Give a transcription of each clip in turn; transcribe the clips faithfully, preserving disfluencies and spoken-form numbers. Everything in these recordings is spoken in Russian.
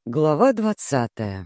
Глава двадцатая.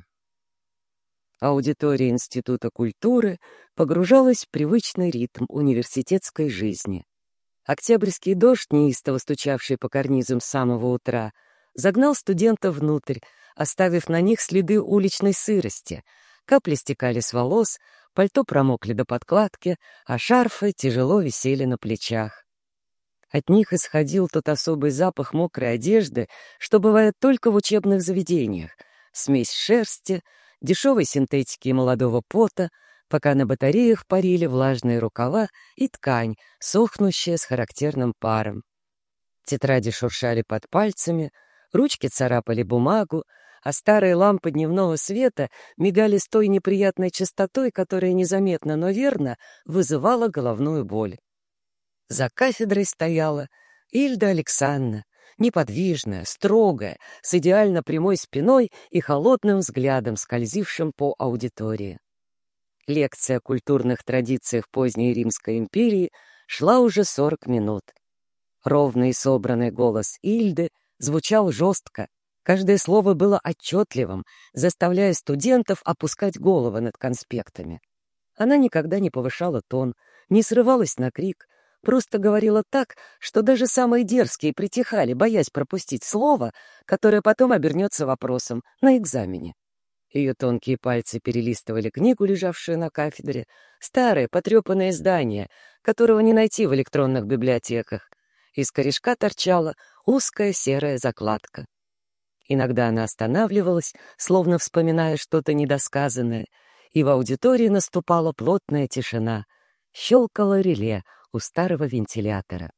Аудитория Института культуры погружалась в привычный ритм университетской жизни. Октябрьский дождь, неистово стучавший по карнизам с самого утра, загнал студентов внутрь, оставив на них следы уличной сырости. Капли стекали с волос, пальто промокли до подкладки, а шарфы тяжело висели на плечах. От них исходил тот особый запах мокрой одежды, что бывает только в учебных заведениях. Смесь шерсти, дешевой синтетики и молодого пота, пока на батареях парили влажные рукава и ткань, сохнущая с характерным паром. Тетради шуршали под пальцами, ручки царапали бумагу, а старые лампы дневного света мигали с той неприятной частотой, которая незаметно, но верно вызывала головную боль. За кафедрой стояла Ильда Александровна, неподвижная, строгая, с идеально прямой спиной и холодным взглядом, скользившим по аудитории. Лекция о культурных традициях поздней Римской империи шла уже сорок минут. Ровный и собранный голос Ильды звучал жестко, каждое слово было отчетливым, заставляя студентов опускать головы над конспектами. Она никогда не повышала тон, не срывалась на крик, просто говорила так, что даже самые дерзкие притихали, боясь пропустить слово, которое потом обернется вопросом на экзамене. Ее тонкие пальцы перелистывали книгу, лежавшую на кафедре, старое потрепанное издание, которого не найти в электронных библиотеках. Из корешка торчала узкая серая закладка. Иногда она останавливалась, словно вспоминая что-то недосказанное, и в аудитории наступала плотная тишина. Щелкало реле у старого вентилятора.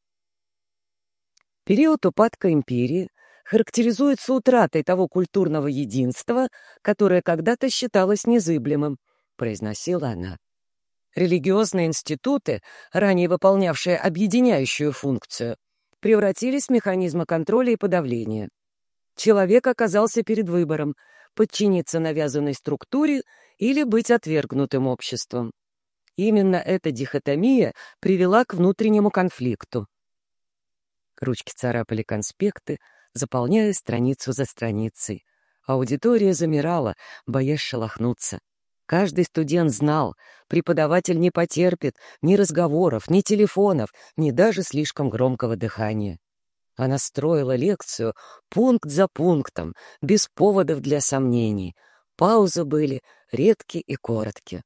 Период упадка империи характеризуется утратой того культурного единства, которое когда-то считалось незыблемым, произносила она. Религиозные институты, ранее выполнявшие объединяющую функцию, превратились в механизмы контроля и подавления. Человек оказался перед выбором — подчиниться навязанной структуре или быть отвергнутым обществом. Именно эта дихотомия привела к внутреннему конфликту. Ручки царапали конспекты, заполняя страницу за страницей. Аудитория замирала, боясь шелохнуться. Каждый студент знал, преподаватель не потерпит ни разговоров, ни телефонов, ни даже слишком громкого дыхания. Она строила лекцию пункт за пунктом, без поводов для сомнений. Паузы были редки и коротки.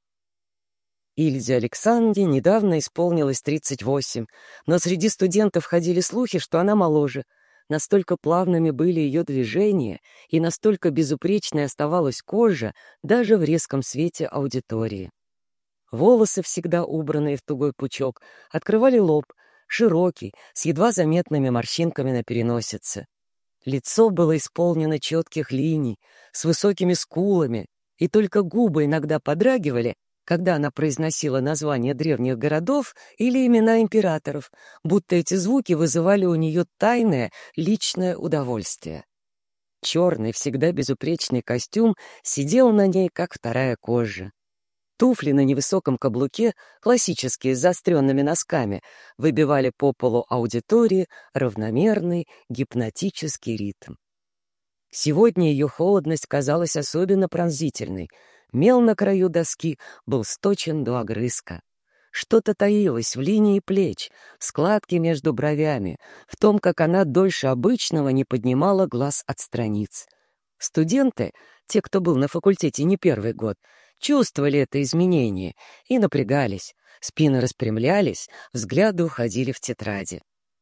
Ильзе Александре недавно исполнилось тридцать восемь, но среди студентов ходили слухи, что она моложе. Настолько плавными были ее движения, и настолько безупречной оставалась кожа даже в резком свете аудитории. Волосы, всегда убранные в тугой пучок, открывали лоб, широкий, с едва заметными морщинками на переносице. Лицо было исполнено четких линий, с высокими скулами, и только губы иногда подрагивали, когда она произносила названия древних городов или имена императоров, будто эти звуки вызывали у нее тайное личное удовольствие. Черный, всегда безупречный костюм сидел на ней, как вторая кожа. Туфли на невысоком каблуке, классические с заостренными носками, выбивали по полу аудитории равномерный гипнотический ритм. Сегодня ее холодность казалась особенно пронзительной. Мел на краю доски был сточен до огрызка. Что-то таилось в линии плеч, в складке между бровями, в том, как она дольше обычного не поднимала глаз от страниц. Студенты, те, кто был на факультете не первый год, чувствовали это изменение и напрягались, спины распрямлялись, взгляды уходили в тетради.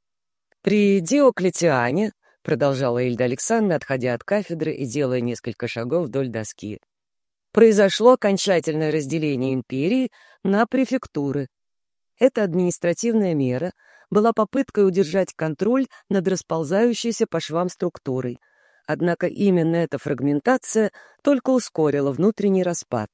«При Диоклетиане», — продолжала Ильда Александровна, отходя от кафедры и делая несколько шагов вдоль доски, произошло окончательное разделение империи на префектуры. Эта административная мера была попыткой удержать контроль над расползающейся по швам структурой. Однако именно эта фрагментация только ускорила внутренний распад.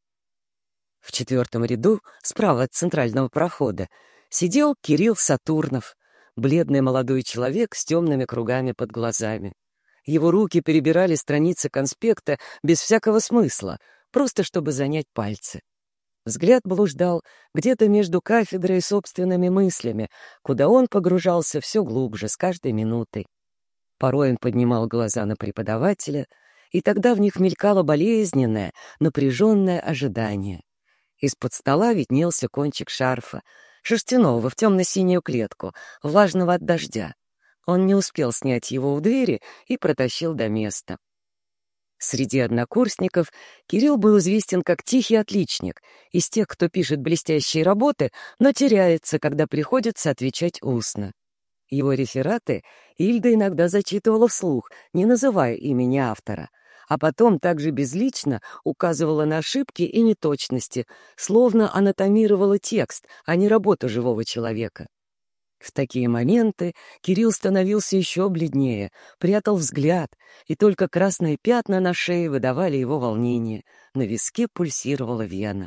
В четвертом ряду, справа от центрального прохода, сидел Кирилл Сатурнов, бледный молодой человек с темными кругами под глазами. Его руки перебирали страницы конспекта без всякого смысла, просто чтобы занять пальцы. Взгляд блуждал где-то между кафедрой и собственными мыслями, куда он погружался все глубже с каждой минутой. Порой он поднимал глаза на преподавателя, и тогда в них мелькало болезненное, напряженное ожидание. Из-под стола виднелся кончик шарфа, шерстяного в темно-синюю клетку, влажного от дождя. Он не успел снять его у двери и протащил до места. Среди однокурсников Кирилл был известен как тихий отличник, из тех, кто пишет блестящие работы, но теряется, когда приходится отвечать устно. Его рефераты Ильда иногда зачитывала вслух, не называя имени автора, а потом также безлично указывала на ошибки и неточности, словно анатомировала текст, а не работу живого человека. В такие моменты Кирилл становился еще бледнее, прятал взгляд, и только красные пятна на шее выдавали его волнение. На виске пульсировала вена.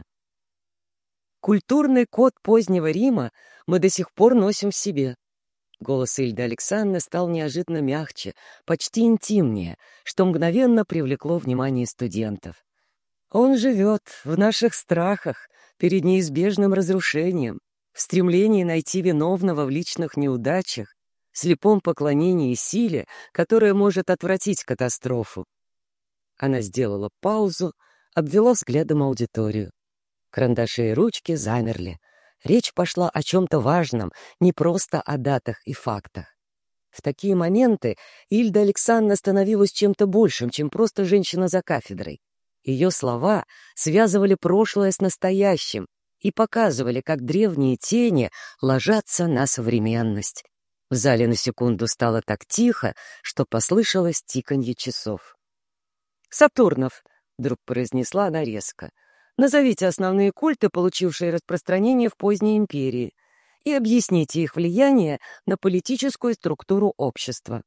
Культурный код позднего Рима мы до сих пор носим в себе. Голос Ильды Александровны стал неожиданно мягче, почти интимнее, что мгновенно привлекло внимание студентов. Он живет в наших страхах перед неизбежным разрушением, в стремлении найти виновного в личных неудачах, слепом поклонении силе, которая может отвратить катастрофу. Она сделала паузу, обвела взглядом аудиторию. Карандаши и ручки замерли. Речь пошла о чем-то важном, не просто о датах и фактах. В такие моменты Ильда Александровна становилась чем-то большим, чем просто женщина за кафедрой. Ее слова связывали прошлое с настоящим и показывали, как древние тени ложатся на современность. В зале на секунду стало так тихо, что послышалось тиканье часов. «Сатурнов», — вдруг произнесла она резко, — «назовите основные культы, получившие распространение в поздней империи, и объясните их влияние на политическую структуру общества».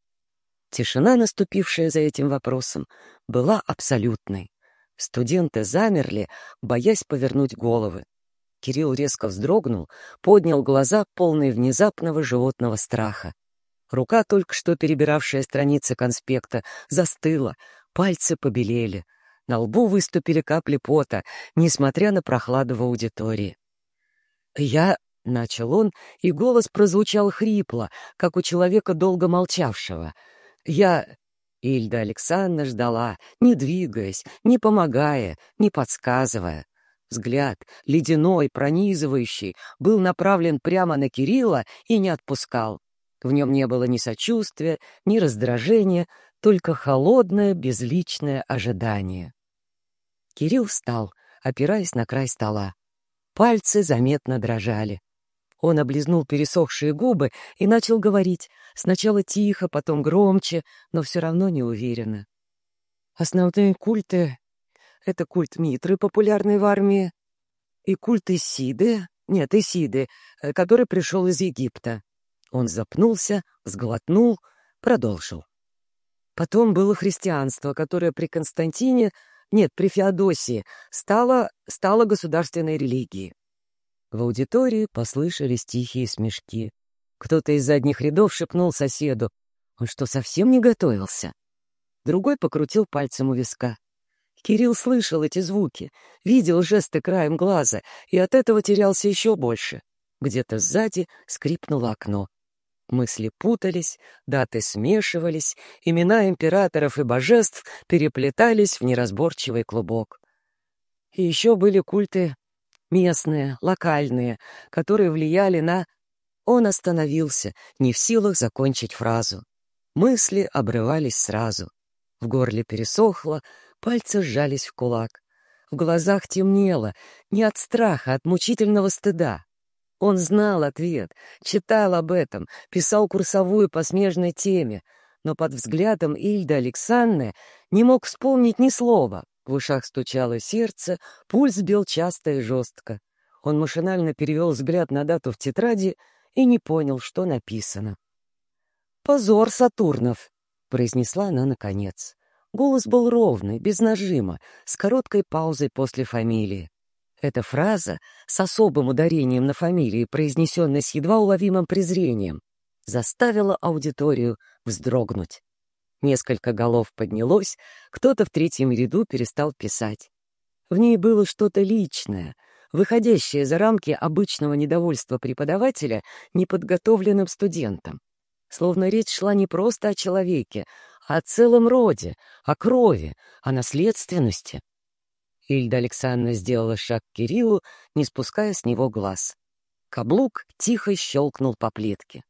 Тишина, наступившая за этим вопросом, была абсолютной. Студенты замерли, боясь повернуть головы. Кирилл резко вздрогнул, поднял глаза, полные внезапного животного страха. Рука, только что перебиравшая страницы конспекта, застыла, пальцы побелели. На лбу выступили капли пота, несмотря на прохладу в аудитории. «Я...» — начал он, и голос прозвучал хрипло, как у человека, долго молчавшего. «Я...» Ильда Александровна ждала, не двигаясь, не помогая, не подсказывая. Взгляд, ледяной, пронизывающий, был направлен прямо на Кирилла и не отпускал. В нем не было ни сочувствия, ни раздражения, только холодное, безличное ожидание. Кирилл встал, опираясь на край стола. Пальцы заметно дрожали. Он облизнул пересохшие губы и начал говорить, сначала тихо, потом громче, но все равно неуверенно. Основные культы — это культ Митры, популярный в армии, и культ Исиды, нет, Исиды, который пришел из Египта. Он запнулся, сглотнул, продолжил. Потом было христианство, которое при Константине, нет, при Феодосии, стало, стало государственной религией. В аудитории послышались тихие смешки. Кто-то из задних рядов шепнул соседу: «Он что, совсем не готовился?» Другой покрутил пальцем у виска. Кирилл слышал эти звуки, видел жесты краем глаза и от этого терялся еще больше. Где-то сзади скрипнуло окно. Мысли путались, даты смешивались, имена императоров и божеств переплетались в неразборчивый клубок. И еще были культы местные, локальные, которые влияли на... Он остановился, не в силах закончить фразу. Мысли обрывались сразу. В горле пересохло, пальцы сжались в кулак. В глазах темнело, не от страха, а от мучительного стыда. Он знал ответ, читал об этом, писал курсовую по смежной теме, но под взглядом Ильды Александровны не мог вспомнить ни слова. В ушах стучало сердце, пульс бил часто и жестко. Он машинально перевел взгляд на дату в тетради и не понял, что написано. «Позор, Сатурнов!» — произнесла она наконец. Голос был ровный, без нажима, с короткой паузой после фамилии. Эта фраза с особым ударением на фамилии, произнесенной с едва уловимым презрением, заставила аудиторию вздрогнуть. Несколько голов поднялось, кто-то в третьем ряду перестал писать. В ней было что-то личное, выходящее за рамки обычного недовольства преподавателя неподготовленным студентам. Словно речь шла не просто о человеке, о целом роде, о крови, о наследственности. Ильда Александровна сделала шаг к Кириллу, не спуская с него глаз. Каблук тихо щелкнул по плитке.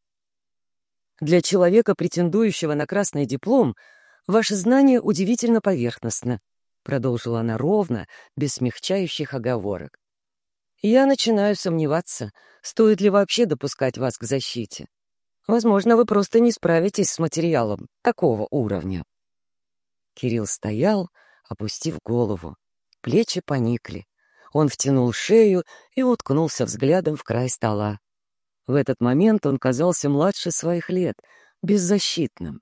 «Для человека, претендующего на красный диплом, ваше знание удивительно поверхностно», — продолжила она ровно, без смягчающих оговорок. «Я начинаю сомневаться, стоит ли вообще допускать вас к защите. Возможно, вы просто не справитесь с материалом такого уровня». Кирилл стоял, опустив голову. Плечи поникли. Он втянул шею и уткнулся взглядом в край стола. В этот момент он казался младше своих лет, беззащитным.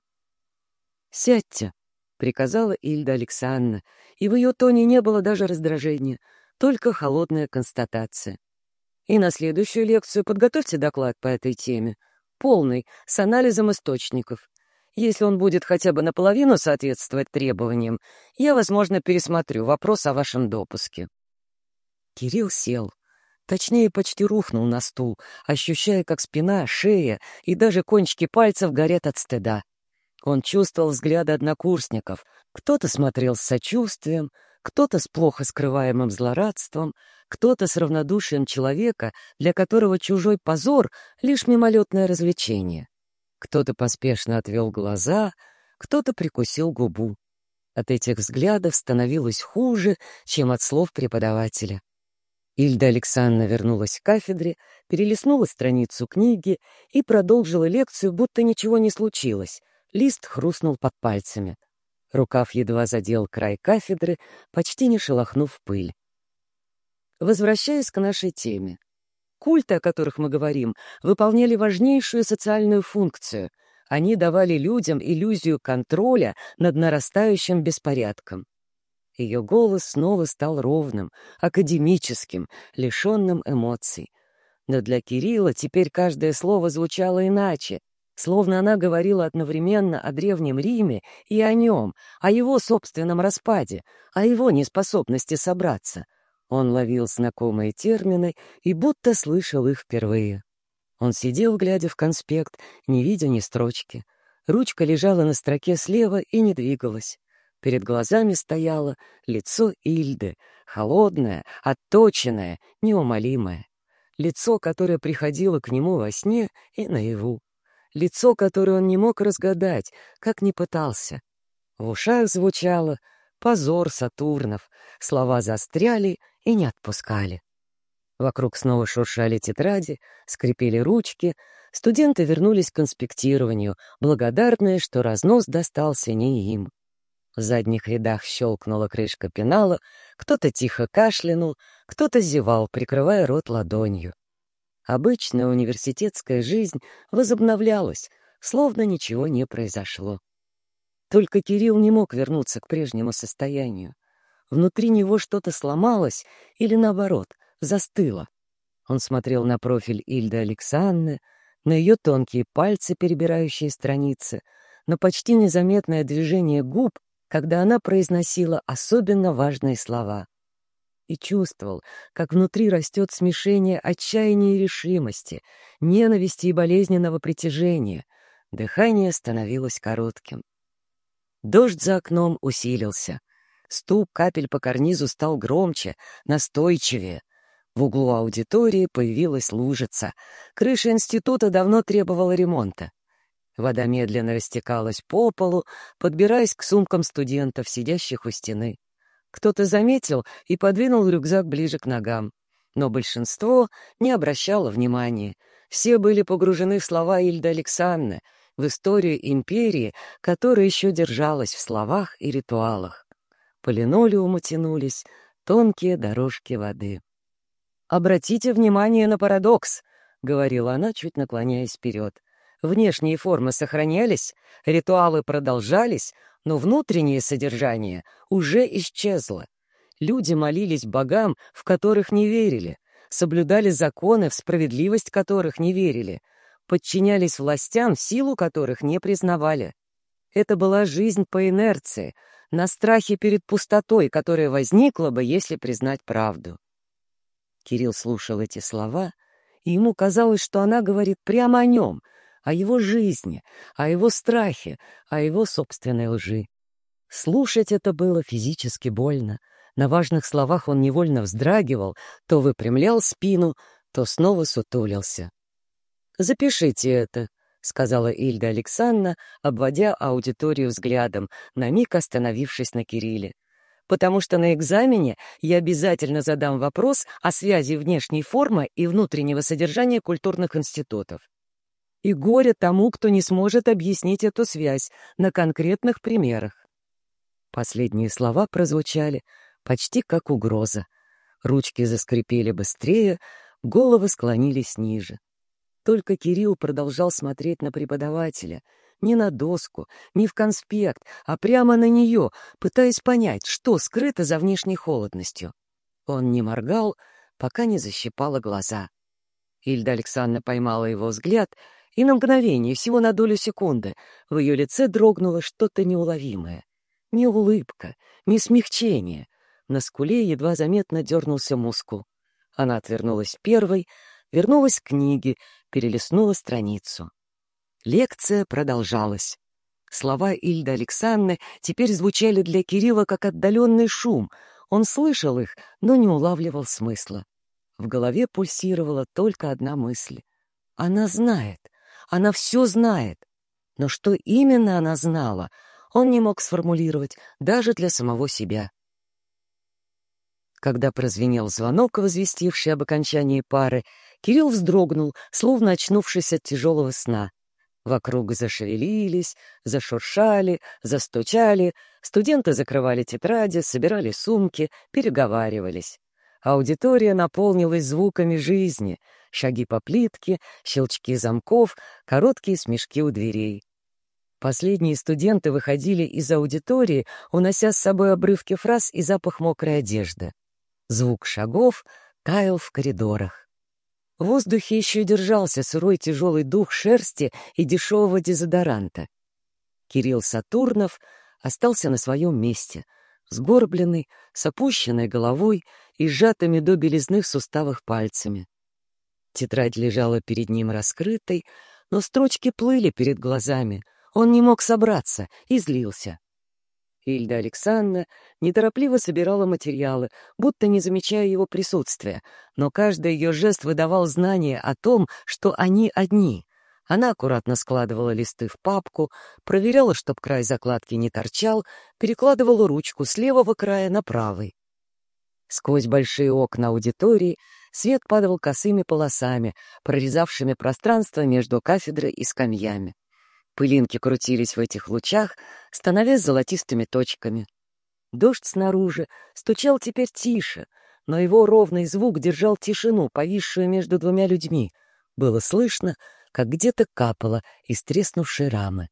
«Сядьте», — приказала Ильда Александровна, и в ее тоне не было даже раздражения, только холодная констатация. «И на следующую лекцию подготовьте доклад по этой теме, полный, с анализом источников. Если он будет хотя бы наполовину соответствовать требованиям, я, возможно, пересмотрю вопрос о вашем допуске». Кирилл сел. Точнее, почти рухнул на стул, ощущая, как спина, шея и даже кончики пальцев горят от стыда. Он чувствовал взгляды однокурсников. Кто-то смотрел с сочувствием, кто-то с плохо скрываемым злорадством, кто-то с равнодушием человека, для которого чужой позор — лишь мимолетное развлечение. Кто-то поспешно отвел глаза, кто-то прикусил губу. От этих взглядов становилось хуже, чем от слов преподавателя. Ильда Александровна вернулась к кафедре, перелистнула страницу книги и продолжила лекцию, будто ничего не случилось. Лист хрустнул под пальцами. Рукав едва задел край кафедры, почти не шелохнув пыль. Возвращаясь к нашей теме. Культы, о которых мы говорим, выполняли важнейшую социальную функцию. Они давали людям иллюзию контроля над нарастающим беспорядком. Ее голос снова стал ровным, академическим, лишенным эмоций. Но для Кирилла теперь каждое слово звучало иначе, словно она говорила одновременно о Древнем Риме и о нем, о его собственном распаде, о его неспособности собраться. Он ловил знакомые термины и будто слышал их впервые. Он сидел, глядя в конспект, не видя ни строчки. Ручка лежала на строке слева и не двигалась. Перед глазами стояло лицо Ильды, холодное, отточенное, неумолимое. Лицо, которое приходило к нему во сне и наяву. Лицо, которое он не мог разгадать, как ни пытался. В ушах звучало «позор Сатурнов», слова застряли и не отпускали. Вокруг снова шуршали тетради, скрипели ручки. Студенты вернулись к конспектированию, благодарные, что разнос достался не им. В задних рядах щелкнула крышка пенала, кто-то тихо кашлянул, кто-то зевал, прикрывая рот ладонью. Обычная университетская жизнь возобновлялась, словно ничего не произошло. Только Кирилл не мог вернуться к прежнему состоянию. Внутри него что-то сломалось или, наоборот, застыло. Он смотрел на профиль Ильды Александровны, на ее тонкие пальцы, перебирающие страницы, на почти незаметное движение губ, когда она произносила особенно важные слова. И чувствовал, как внутри растет смешение отчаяния и решимости, ненависти и болезненного притяжения. Дыхание становилось коротким. Дождь за окном усилился. Стук капель по карнизу стал громче, настойчивее. В углу аудитории появилась лужица. Крыша института давно требовала ремонта. Вода медленно растекалась по полу, подбираясь к сумкам студентов, сидящих у стены. Кто-то заметил и подвинул рюкзак ближе к ногам. Но большинство не обращало внимания. Все были погружены в слова Ильды Александровны, в историю империи, которая еще держалась в словах и ритуалах. По линолеуму тянулись тонкие дорожки воды. «Обратите внимание на парадокс», — говорила она, чуть наклоняясь вперед. «Внешние формы сохранялись, ритуалы продолжались, но внутреннее содержание уже исчезло. Люди молились богам, в которых не верили, соблюдали законы, в справедливость которых не верили, подчинялись властям, силу которых не признавали. Это была жизнь по инерции, на страхе перед пустотой, которая возникла бы, если признать правду». Кирилл слушал эти слова, и ему казалось, что она говорит прямо о нем, о его жизни, о его страхе, о его собственной лжи. Слушать это было физически больно. На важных словах он невольно вздрагивал, то выпрямлял спину, то снова сутулился. «Запишите это», — сказала Ильда Александровна, обводя аудиторию взглядом, на миг остановившись на Кирилле. «Потому что на экзамене я обязательно задам вопрос о связи внешней формы и внутреннего содержания культурных институтов. И горе тому, кто не сможет объяснить эту связь на конкретных примерах». Последние слова прозвучали почти как угроза. Ручки заскрипели быстрее, головы склонились ниже. Только Кирилл продолжал смотреть на преподавателя, не на доску, не в конспект, а прямо на нее, пытаясь понять, что скрыто за внешней холодностью. Он не моргал, пока не защипало глаза. Ильда Александровна поймала его взгляд, и на мгновение, всего на долю секунды, в ее лице дрогнуло что-то неуловимое. Не улыбка, не смягчение. На скуле едва заметно дернулся мускул. Она отвернулась первой, вернулась к книге, перелистнула страницу. Лекция продолжалась. Слова Ильды Александровны теперь звучали для Кирилла как отдаленный шум. Он слышал их, но не улавливал смысла. В голове пульсировала только одна мысль. Она знает, она все знает. Но что именно она знала, он не мог сформулировать даже для самого себя. Когда прозвенел звонок, возвестивший об окончании пары, Кирилл вздрогнул, словно очнувшись от тяжелого сна. Вокруг зашевелились, зашуршали, застучали, студенты закрывали тетради, собирали сумки, переговаривались. Аудитория наполнилась звуками жизни, шаги по плитке, щелчки замков, короткие смешки у дверей. Последние студенты выходили из аудитории, унося с собой обрывки фраз и запах мокрой одежды. Звук шагов таял в коридорах. В воздухе еще держался сырой тяжелый дух шерсти и дешевого дезодоранта. Кирилл Сатурнов остался на своем месте, сгорбленный, с опущенной головой и сжатыми до белизны в суставах пальцами. Тетрадь лежала перед ним раскрытой, но строчки плыли перед глазами. Он не мог собраться и злился. Ильда Александровна неторопливо собирала материалы, будто не замечая его присутствия, но каждый ее жест выдавал знание о том, что они одни. Она аккуратно складывала листы в папку, проверяла, чтоб край закладки не торчал, перекладывала ручку с левого края на правый. Сквозь большие окна аудитории свет падал косыми полосами, прорезавшими пространство между кафедрой и скамьями. Пылинки крутились в этих лучах, становясь золотистыми точками. Дождь снаружи стучал теперь тише, но его ровный звук держал тишину, повисшую между двумя людьми. Было слышно, как где-то капало из треснувшей рамы.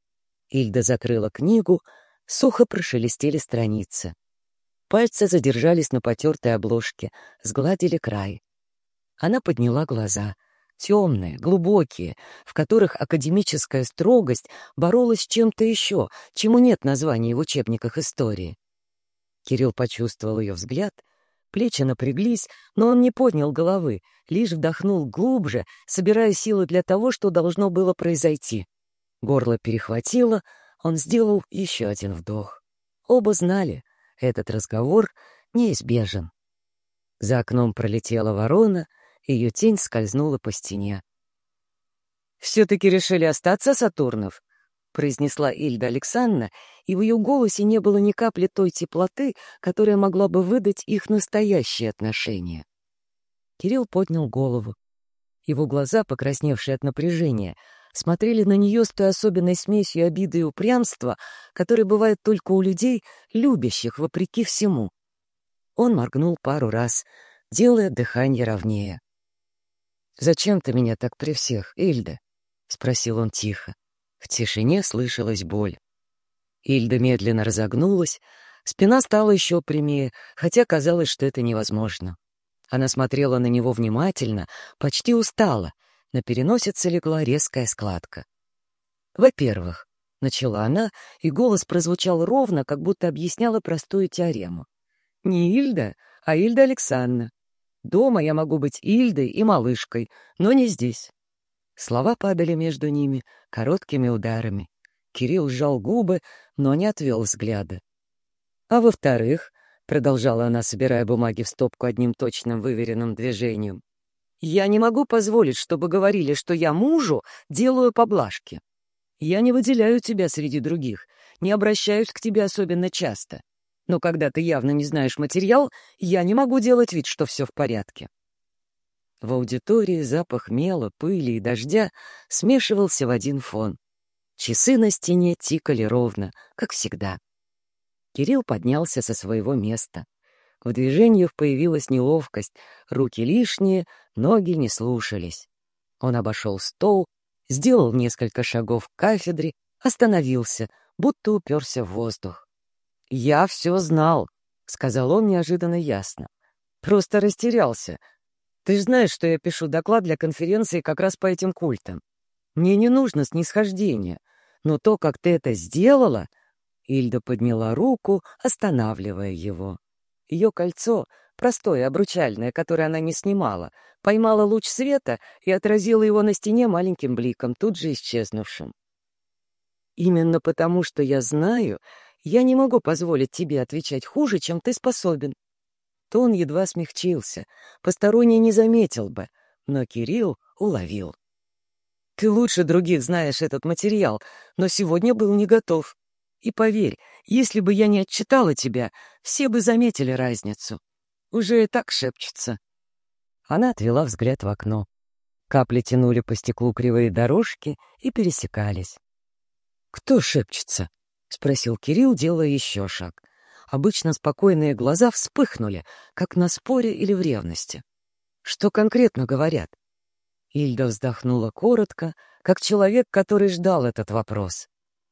Ильда закрыла книгу, сухо прошелестели страницы. Пальцы задержались на потертой обложке, сгладили край. Она подняла глаза — темные, глубокие, в которых академическая строгость боролась с чем-то еще, чему нет названия в учебниках истории. Кирилл почувствовал ее взгляд, плечи напряглись, но он не поднял головы, лишь вдохнул глубже, собирая силы для того, что должно было произойти. Горло перехватило, он сделал еще один вдох. Оба знали, этот разговор неизбежен. За окном пролетела ворона, ее тень скользнула по стене. «Все-таки решили остаться, Сатурнов?» — произнесла Ильда Александровна, и в ее голосе не было ни капли той теплоты, которая могла бы выдать их настоящие отношения. Кирилл поднял голову. Его глаза, покрасневшие от напряжения, смотрели на нее с той особенной смесью обиды и упрямства, которая бывает только у людей, любящих вопреки всему. Он моргнул пару раз, делая дыхание ровнее. «Зачем ты меня так при всех, Ильда?» — спросил он тихо. В тишине слышалась боль. Ильда медленно разогнулась, спина стала еще прямее, хотя казалось, что это невозможно. Она смотрела на него внимательно, почти устала, на переносице легла резкая складка. «Во-первых», — начала она, и голос прозвучал ровно, как будто объясняла простую теорему. «Не Ильда, а Ильда Александровна. Дома я могу быть Ильдой и малышкой, но не здесь. Слова падали между ними короткими ударами. Кирилл сжал губы, но не отвел взгляда. «А во-вторых, — продолжала она, собирая бумаги в стопку одним точным выверенным движением, — я не могу позволить, чтобы говорили, что я мужу делаю поблажки. Я не выделяю тебя среди других, не обращаюсь к тебе особенно часто. Но когда ты явно не знаешь материал, я не могу делать вид, что все в порядке». В аудитории запах мела, пыли и дождя смешивался в один фон. Часы на стене тикали ровно, как всегда. Кирилл поднялся со своего места. В движениях появилась неловкость, руки лишние, ноги не слушались. Он обошел стол, сделал несколько шагов к кафедре, остановился, будто уперся в воздух. «Я все знал», — сказал он неожиданно ясно. «Просто растерялся. Ты же знаешь, что я пишу доклад для конференции как раз по этим культам. Мне не нужно снисхождение, но то, как ты это сделала...» Ильда подняла руку, останавливая его. Ее кольцо, простое, обручальное, которое она не снимала, поймало луч света и отразило его на стене маленьким бликом, тут же исчезнувшим. «Именно потому, что я знаю, я не могу позволить тебе отвечать хуже, чем ты способен». Тон едва смягчился, посторонний не заметил бы, но Кирилл уловил. «Ты лучше других знаешь этот материал, но сегодня был не готов. И поверь, если бы я не отчитала тебя, все бы заметили разницу. Уже и так шепчется». Она отвела взгляд в окно. Капли тянули по стеклу кривые дорожки и пересекались. «Кто шепчется?» — спросил Кирилл, делая еще шаг. Обычно спокойные глаза вспыхнули, как на споре или в ревности. «Что конкретно говорят?» Ильда вздохнула коротко, как человек, который ждал этот вопрос.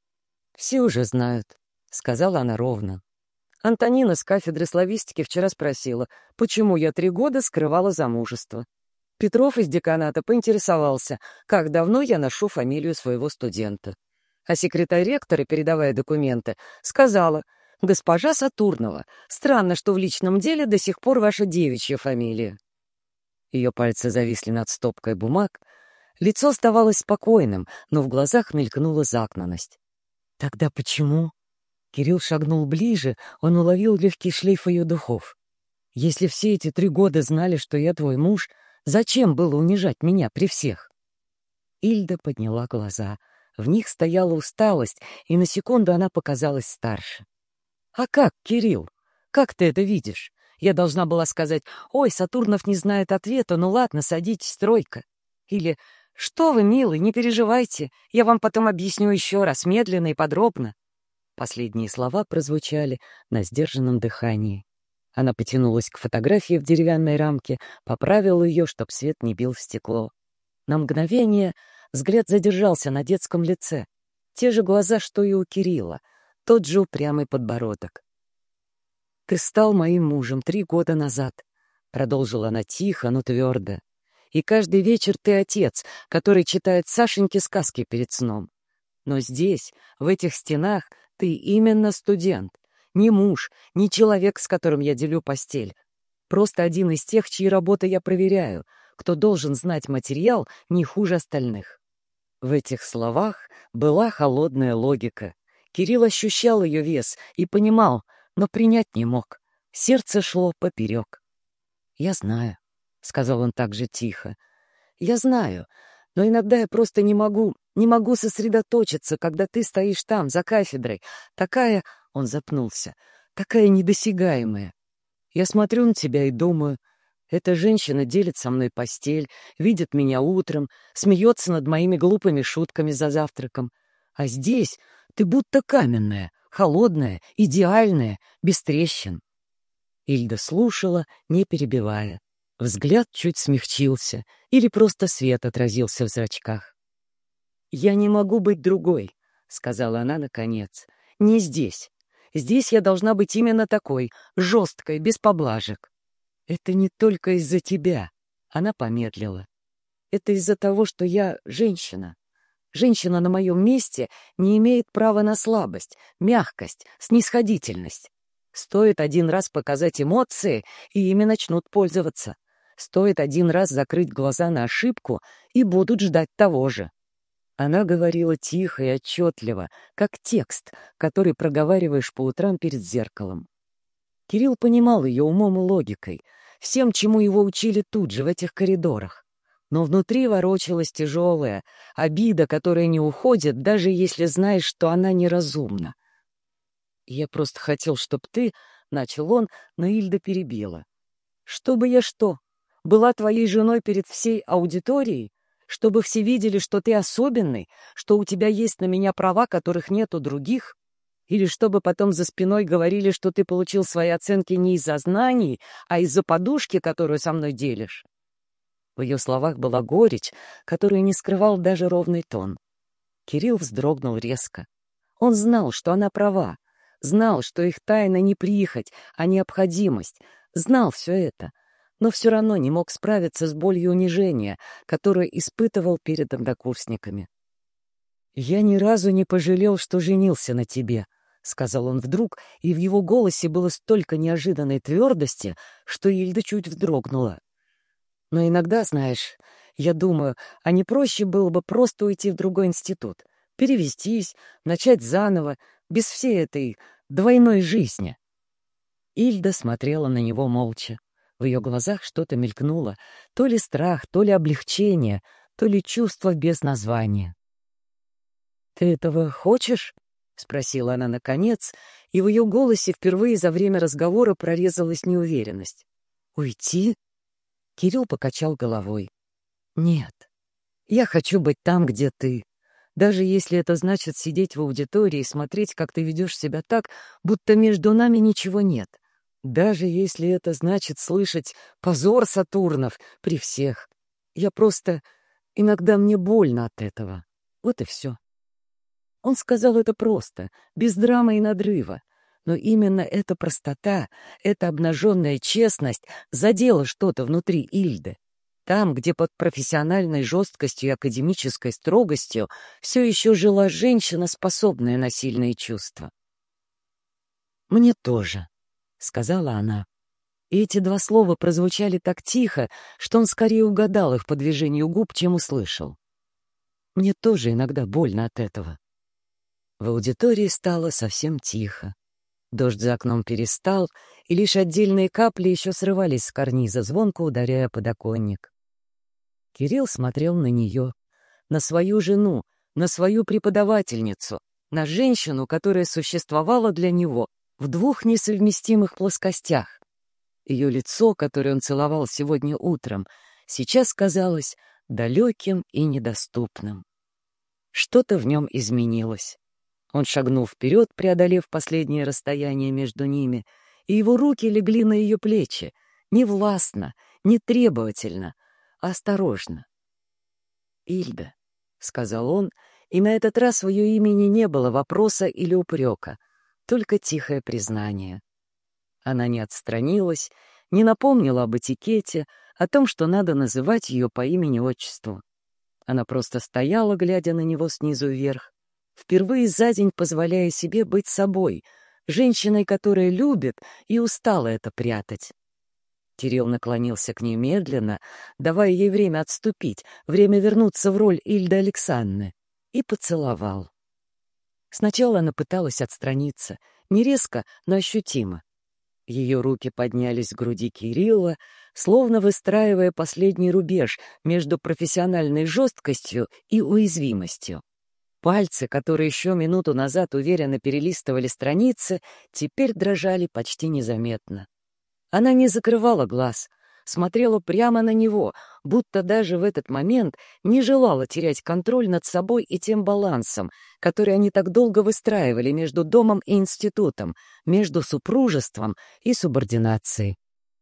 «Все уже знают», — сказала она ровно. Антонина с кафедры славистики вчера спросила, почему я три года скрывала замужество. Петров из деканата поинтересовался, как давно я ношу фамилию своего студента. А секретарь ректора, передавая документы, сказала: «Госпожа Сатурнова, странно, что в личном деле до сих пор ваша девичья фамилия». Ее пальцы зависли над стопкой бумаг. Лицо оставалось спокойным, но в глазах мелькнула загнанность. «Тогда почему?» Кирилл шагнул ближе, он уловил легкий шлейф ее духов. «Если все эти три года знали, что я твой муж, зачем было унижать меня при всех?» Ильда подняла глаза. В них стояла усталость, и на секунду она показалась старше. «А как, Кирилл? Как ты это видишь? Я должна была сказать: ой, Сатурнов не знает ответа, ну ладно, садитесь, тройка. Или: что вы, милый, не переживайте, я вам потом объясню еще раз, медленно и подробно». Последние слова прозвучали на сдержанном дыхании. Она потянулась к фотографии в деревянной рамке, поправила ее, чтоб свет не бил в стекло. На мгновение взгляд задержался на детском лице. Те же глаза, что и у Кирилла, тот же упрямый подбородок. «Ты стал моим мужем три года назад», — продолжила она тихо, но твердо. «И каждый вечер ты отец, который читает Сашеньке сказки перед сном. Но здесь, в этих стенах, ты именно студент, не муж, не человек, с которым я делю постель. Просто один из тех, чьи работы я проверяю, кто должен знать материал не хуже остальных». В этих словах была холодная логика. Кирилл ощущал ее вес и понимал, но принять не мог. Сердце шло поперек. «Я знаю», — сказал он так же тихо. «Я знаю, но иногда я просто не могу, не могу сосредоточиться, когда ты стоишь там, за кафедрой. Такая...» — он запнулся. «Такая недосягаемая. Я смотрю на тебя и думаю, эта женщина делит со мной постель, видит меня утром, смеется над моими глупыми шутками за завтраком. А здесь ты будто каменная, холодная, идеальная, без трещин». Ильда слушала, не перебивая. Взгляд чуть смягчился, или просто свет отразился в зрачках. «Я не могу быть другой», — сказала она наконец. «Не здесь. Здесь я должна быть именно такой, жесткой, без поблажек». «Это не только из-за тебя», — она помедлила. «Это из-за того, что я женщина. Женщина на моем месте не имеет права на слабость, мягкость, снисходительность. Стоит один раз показать эмоции, и ими начнут пользоваться. Стоит один раз закрыть глаза на ошибку, и будут ждать того же. Она говорила тихо и отчетливо, как текст, который проговариваешь по утрам перед зеркалом. Кирилл понимал ее умом и логикой, всем, чему его учили тут же, в этих коридорах. Но внутри ворочалась тяжелая обида, которая не уходит, даже если знаешь, что она неразумна. «Я просто хотел, чтоб ты...» — начал он, но Ильда перебила. «Чтобы я что, была твоей женой перед всей аудиторией? Чтобы все видели, что ты особенный, что у тебя есть на меня права, которых нет у других? Или чтобы потом за спиной говорили, что ты получил свои оценки не из-за знаний, а из-за подушки, которую со мной делишь?» В ее словах была горечь, которую не скрывал даже ровный тон. Кирилл вздрогнул резко. Он знал, что она права, знал, что их тайна не прихоть, а необходимость, знал все это, но все равно не мог справиться с болью унижения, которую испытывал перед однокурсниками. «Я ни разу не пожалел, что женился на тебе», — сказал он вдруг, и в его голосе было столько неожиданной твердости, что Ильда чуть вздрогнула. «Но иногда, знаешь, я думаю, а не проще было бы просто уйти в другой институт, перевестись, начать заново, без всей этой двойной жизни». Ильда смотрела на него молча. В ее глазах что-то мелькнуло, то ли страх, то ли облегчение, то ли чувство без названия. «Ты этого хочешь?» — спросила она наконец, и в ее голосе впервые за время разговора прорезалась неуверенность. «Уйти?» Кирилл покачал головой. «Нет, я хочу быть там, где ты. Даже если это значит сидеть в аудитории и смотреть, как ты ведешь себя так, будто между нами ничего нет. Даже если это значит слышать позор Сатурнов при всех. Я просто... Иногда мне больно от этого. Вот и все». Он сказал это просто, без драмы и надрыва. Но именно эта простота, эта обнаженная честность задела что-то внутри Ильды. Там, где под профессиональной жесткостью и академической строгостью все еще жила женщина, способная на сильные чувства. «Мне тоже», — сказала она. И эти два слова прозвучали так тихо, что он скорее угадал их по движению губ, чем услышал. «Мне тоже иногда больно от этого». В аудитории стало совсем тихо. Дождь за окном перестал, и лишь отдельные капли еще срывались с карниза, звонко ударяя подоконник. Кирилл смотрел на нее, на свою жену, на свою преподавательницу, на женщину, которая существовала для него в двух несовместимых плоскостях. Ее лицо, которое он целовал сегодня утром, сейчас казалось далеким и недоступным. Что-то в нем изменилось. Он шагнул вперед, преодолев последнее расстояние между ними, и его руки легли на ее плечи, не властно, не требовательно, а осторожно. «Ильда», — сказал он, и на этот раз в ее имени не было вопроса или упрека, только тихое признание. Она не отстранилась, не напомнила об этикете, о том, что надо называть ее по имени-отчеству. Она просто стояла, глядя на него снизу вверх, впервые за день позволяя себе быть собой, женщиной, которая любит и устала это прятать. Кирилл наклонился к ней медленно, давая ей время отступить, время вернуться в роль Ильды Александры, и поцеловал. Сначала она пыталась отстраниться, не резко, но ощутимо. Ее руки поднялись к груди Кирилла, словно выстраивая последний рубеж между профессиональной жесткостью и уязвимостью. Пальцы, которые еще минуту назад уверенно перелистывали страницы, теперь дрожали почти незаметно. Она не закрывала глаз, смотрела прямо на него, будто даже в этот момент не желала терять контроль над собой и тем балансом, который они так долго выстраивали между домом и институтом, между супружеством и субординацией.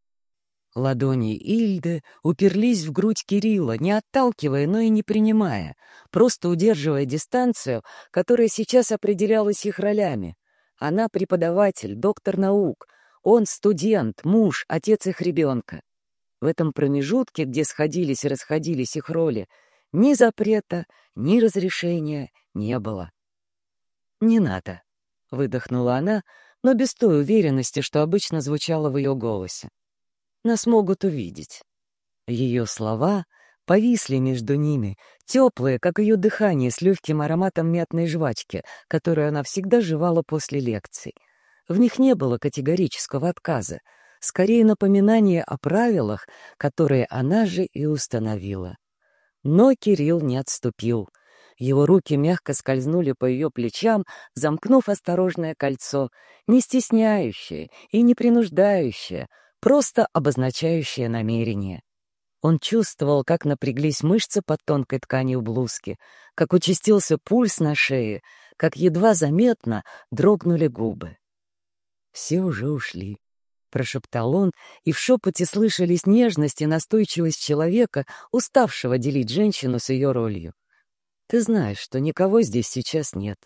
Ладони Ильды уперлись в грудь Кирилла, не отталкивая, но и не принимая, просто удерживая дистанцию, которая сейчас определялась их ролями. Она преподаватель, доктор наук, он студент, муж, отец их ребенка. В этом промежутке, где сходились и расходились их роли, ни запрета, ни разрешения не было. «Не надо», — выдохнула она, но без той уверенности, что обычно звучало в ее голосе. «Нас могут увидеть». Ее слова повисли между ними, теплые, как ее дыхание с легким ароматом мятной жвачки, которую она всегда жевала после лекций. В них не было категорического отказа, скорее напоминание о правилах, которые она же и установила. Но Кирилл не отступил. Его руки мягко скользнули по ее плечам, замкнув осторожное кольцо, не стесняющее и не принуждающее, просто обозначающее намерение. Он чувствовал, как напряглись мышцы под тонкой тканью блузки, как участился пульс на шее, как едва заметно дрогнули губы. «Все уже ушли», — прошептал он, и в шепоте слышались нежность и настойчивость человека, уставшего делить женщину с ее ролью. «Ты знаешь, что никого здесь сейчас нет».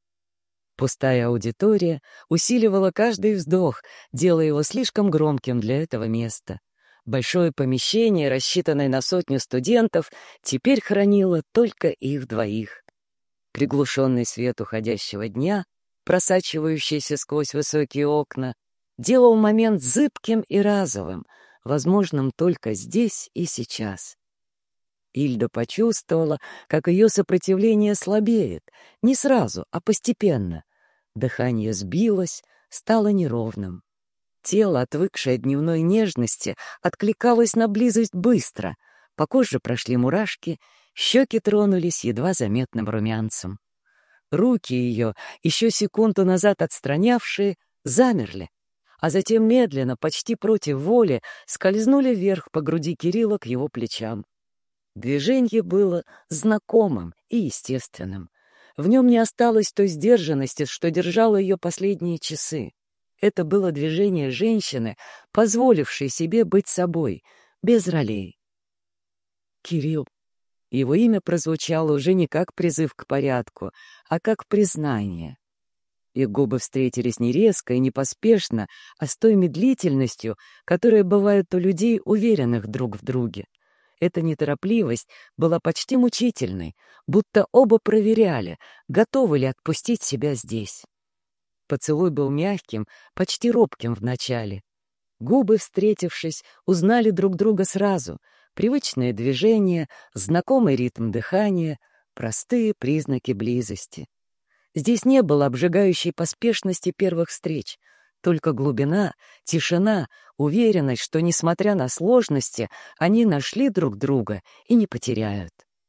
Пустая аудитория усиливала каждый вздох, делая его слишком громким для этого места. Большое помещение, рассчитанное на сотню студентов, теперь хранило только их двоих. Приглушенный свет уходящего дня, просачивающийся сквозь высокие окна, делал момент зыбким и разовым, возможным только здесь и сейчас. Ильда почувствовала, как ее сопротивление слабеет, не сразу, а постепенно. Дыхание сбилось, стало неровным. Тело, отвыкшее от дневной нежности, откликалось на близость быстро. По коже прошли мурашки, щеки тронулись едва заметным румянцем. Руки ее, еще секунду назад отстранявшие, замерли, а затем медленно, почти против воли, скользнули вверх по груди Кирилла к его плечам. Движение было знакомым и естественным. В нем не осталось той сдержанности, что держало ее последние часы. Это было движение женщины, позволившей себе быть собой, без ролей. Кирилл. Его имя прозвучало уже не как призыв к порядку, а как признание. Их губы встретились не резко и не поспешно, а с той медлительностью, которая бывает у людей, уверенных друг в друге. Эта неторопливость была почти мучительной, будто оба проверяли, готовы ли отпустить себя здесь. Поцелуй был мягким, почти робким вначале. Губы, встретившись, узнали друг друга сразу. Привычные движения, знакомый ритм дыхания, простые признаки близости. Здесь не было обжигающей поспешности первых встреч, только глубина, тишина, уверенность, что, несмотря на сложности, они нашли друг друга и не потеряют.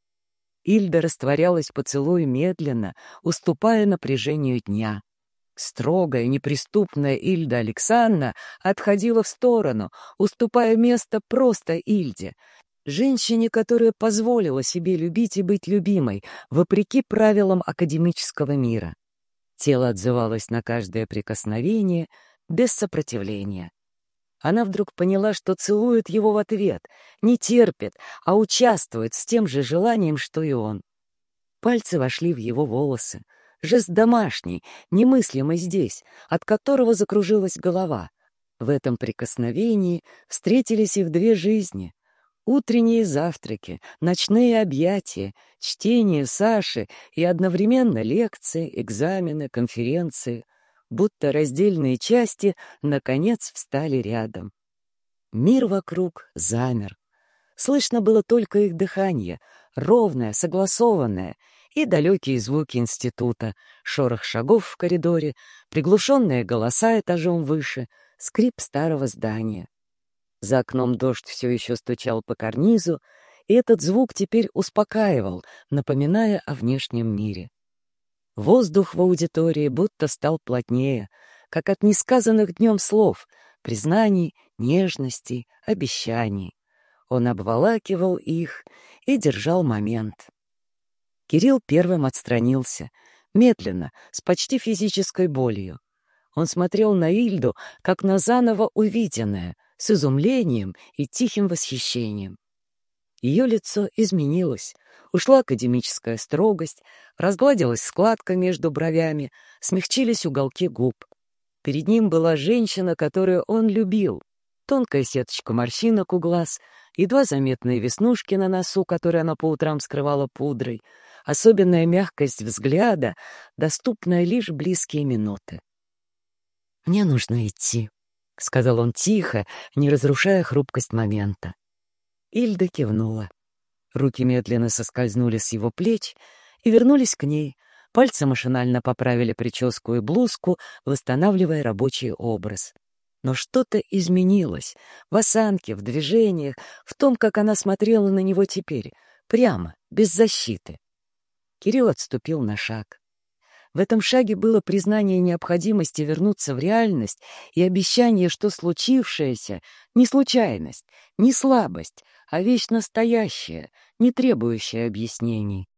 Ильда растворялась в поцелуе медленно, уступая напряжению дня. Строгая, неприступная Ильда Александровна отходила в сторону, уступая место просто Ильде, женщине, которая позволила себе любить и быть любимой, вопреки правилам академического мира. Тело отзывалось на каждое прикосновение без сопротивления. Она вдруг поняла, что целует его в ответ, не терпит, а участвует с тем же желанием, что и он. Пальцы вошли в его волосы. Жест домашний, немыслимый здесь, от которого закружилась голова. В этом прикосновении встретились их две жизни. Утренние завтраки, ночные объятия, чтение Саши и одновременно лекции, экзамены, конференции. Будто раздельные части, наконец, встали рядом. Мир вокруг замер. Слышно было только их дыхание, ровное, согласованное, и далекие звуки института, шорох шагов в коридоре, приглушенные голоса этажом выше, скрип старого здания. За окном дождь все еще стучал по карнизу, и этот звук теперь успокаивал, напоминая о внешнем мире. Воздух в аудитории будто стал плотнее, как от несказанных днем слов, признаний, нежностей, обещаний. Он обволакивал их и держал момент. Кирилл первым отстранился, медленно, с почти физической болью. Он смотрел на Ильду, как на заново увиденное, с изумлением и тихим восхищением. Ее лицо изменилось, ушла академическая строгость, разгладилась складка между бровями, смягчились уголки губ. Перед ним была женщина, которую он любил. Тонкая сеточка морщинок у глаз, едва заметные веснушки на носу, которые она по утрам скрывала пудрой, особенная мягкость взгляда, доступная лишь близкие минуты. «Мне нужно идти», — сказал он тихо, не разрушая хрупкость момента. Ильда кивнула. Руки медленно соскользнули с его плеч и вернулись к ней. Пальцы машинально поправили прическу и блузку, восстанавливая рабочий образ. Но что-то изменилось в осанке, в движениях, в том, как она смотрела на него теперь, прямо, без защиты. Кирилл отступил на шаг. В этом шаге было признание необходимости вернуться в реальность и обещание, что случившееся — не случайность, не слабость, а вещь настоящая, не требующая объяснений.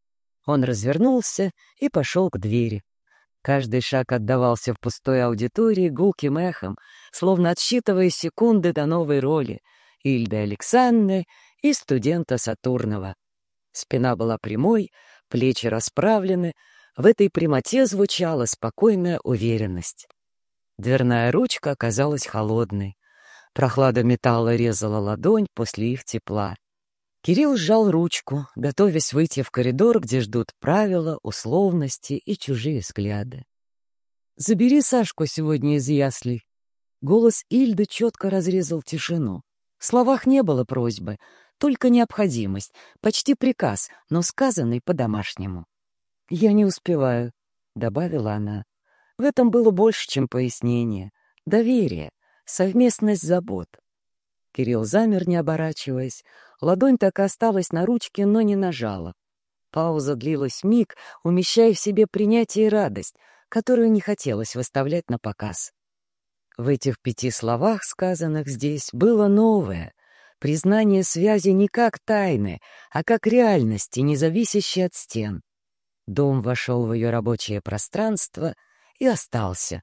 Он развернулся и пошел к двери. Каждый шаг отдавался в пустой аудитории гулким эхом, словно отсчитывая секунды до новой роли — Ильды Александры и студента Сатурнова. Спина была прямой, плечи расправлены, в этой прямоте звучала спокойная уверенность. Дверная ручка оказалась холодной. Прохлада металла резала ладонь после их тепла. Кирилл сжал ручку, готовясь выйти в коридор, где ждут правила, условности и чужие взгляды. «Забери Сашку сегодня из яслей». Голос Ильды четко разрезал тишину. В словах не было просьбы, только необходимость, почти приказ, но сказанный по-домашнему. «Я не успеваю», — добавила она. В этом было больше, чем пояснение. Доверие, совместность забот. Кирилл замер, не оборачиваясь. Ладонь так и осталась на ручке, но не нажала. Пауза длилась миг, умещая в себе принятие и радость, которую не хотелось выставлять на показ. В этих пяти словах, сказанных здесь, было новое — признание связи не как тайны, а как реальности, не зависящей от стен. Дом вошел в ее рабочее пространство и остался.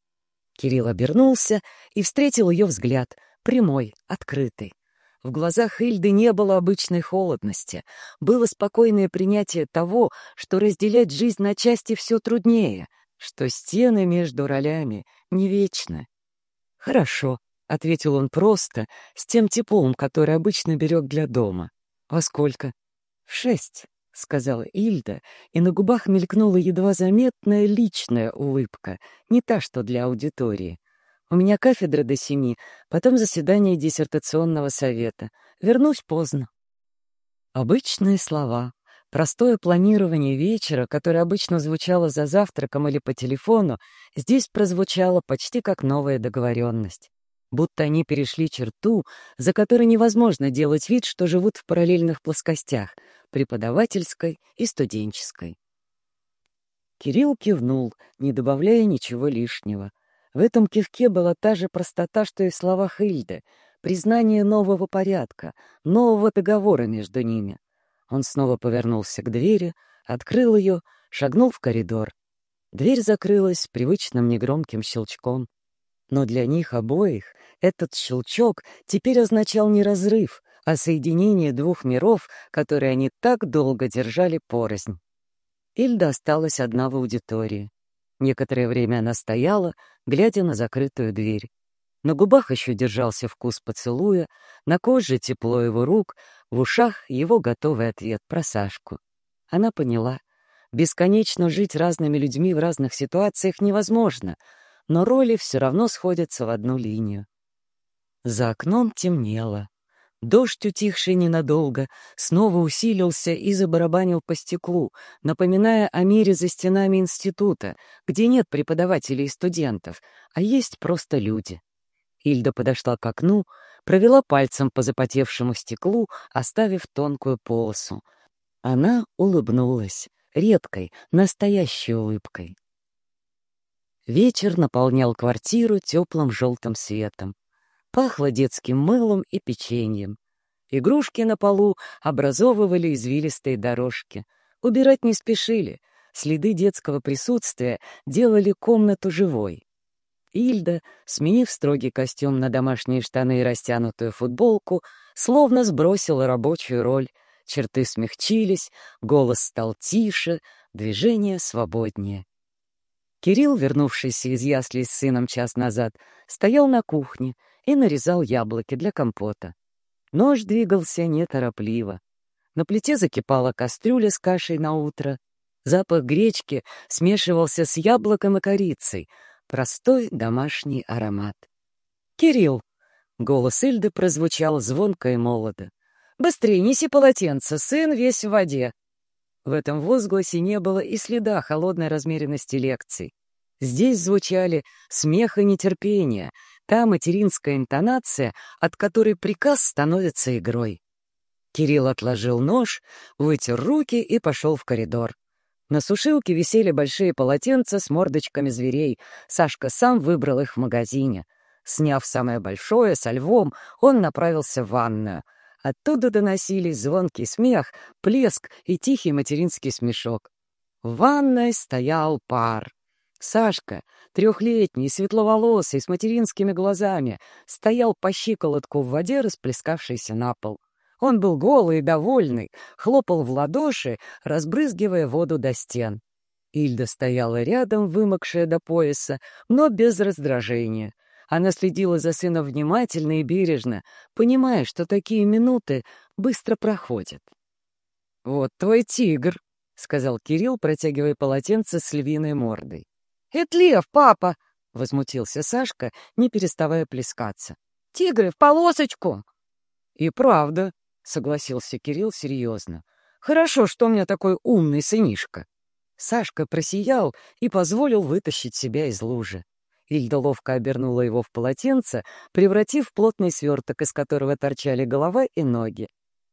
Кирилл обернулся и встретил ее взгляд, прямой, открытый. В глазах Ильды не было обычной холодности, было спокойное принятие того, что разделять жизнь на части все труднее, что стены между ролями не вечны. «Хорошо», — ответил он просто, с тем теплом, который обычно берег для дома. «Во сколько?» «В шесть», — сказала Ильда, и на губах мелькнула едва заметная личная улыбка, не та, что для аудитории. «У меня кафедра до семи, потом заседание диссертационного совета. Вернусь поздно». Обычные слова, простое планирование вечера, которое обычно звучало за завтраком или по телефону, здесь прозвучало почти как новая договоренность. Будто они перешли черту, за которой невозможно делать вид, что живут в параллельных плоскостях — преподавательской и студенческой. Кирилл кивнул, не добавляя ничего лишнего. В этом кивке была та же простота, что и в словах Ильды, признание нового порядка, нового договора между ними. Он снова повернулся к двери, открыл ее, шагнул в коридор. Дверь закрылась с привычным негромким щелчком. Но для них обоих этот щелчок теперь означал не разрыв, а соединение двух миров, которые они так долго держали порознь. Ильда осталась одна в аудитории. Некоторое время она стояла, глядя на закрытую дверь. На губах еще держался вкус поцелуя, на коже тепло его рук, в ушах его готовый ответ про Сашку. Она поняла, бесконечно жить разными людьми в разных ситуациях невозможно, но роли все равно сходятся в одну линию. За окном темнело. Дождь, утихший ненадолго, снова усилился и забарабанил по стеклу, напоминая о мире за стенами института, где нет преподавателей и студентов, а есть просто люди. Ильда подошла к окну, провела пальцем по запотевшему стеклу, оставив тонкую полосу. Она улыбнулась, редкой, настоящей улыбкой. Вечер наполнял квартиру теплым желтым светом. Пахло детским мылом и печеньем. Игрушки на полу образовывали извилистые дорожки. Убирать не спешили. Следы детского присутствия делали комнату живой. Ильда, сменив строгий костюм на домашние штаны и растянутую футболку, словно сбросила рабочую роль. Черты смягчились, голос стал тише, движение свободнее. Кирилл, вернувшийся из яслей с сыном час назад, стоял на кухне и нарезал яблоки для компота. Нож двигался неторопливо. На плите закипала кастрюля с кашей на утро. Запах гречки смешивался с яблоком и корицей. Простой домашний аромат. «Кирилл!» — голос Ильды прозвучал звонко и молодо. Быстрее неси полотенце, сын весь в воде». В этом возгласе не было и следа холодной размеренности лекций. Здесь звучали смех и нетерпение, та материнская интонация, от которой приказ становится игрой. Кирилл отложил нож, вытер руки и пошел в коридор. На сушилке висели большие полотенца с мордочками зверей. Сашка сам выбрал их в магазине. Сняв самое большое, со львом, он направился в ванную. Оттуда доносились звонкий смех, плеск и тихий материнский смешок. В ванной стоял пар. Сашка, трехлетний, светловолосый, с материнскими глазами, стоял по щиколотку в воде, расплескавшейся на пол. Он был голый и довольный, хлопал в ладоши, разбрызгивая воду до стен. Ильда стояла рядом, вымокшая до пояса, но без раздражения. Она следила за сыном внимательно и бережно, понимая, что такие минуты быстро проходят. «Вот твой тигр», — сказал Кирилл, протягивая полотенце с львиной мордой. «Это лев, папа!» — возмутился Сашка, не переставая плескаться. «Тигры в полосочку!» «И правда», — согласился Кирилл серьезно. «Хорошо, что у меня такой умный сынишка». Сашка просиял и позволил вытащить себя из лужи. Ильда ловко обернула его в полотенце, превратив в плотный сверток, из которого торчали голова и ноги.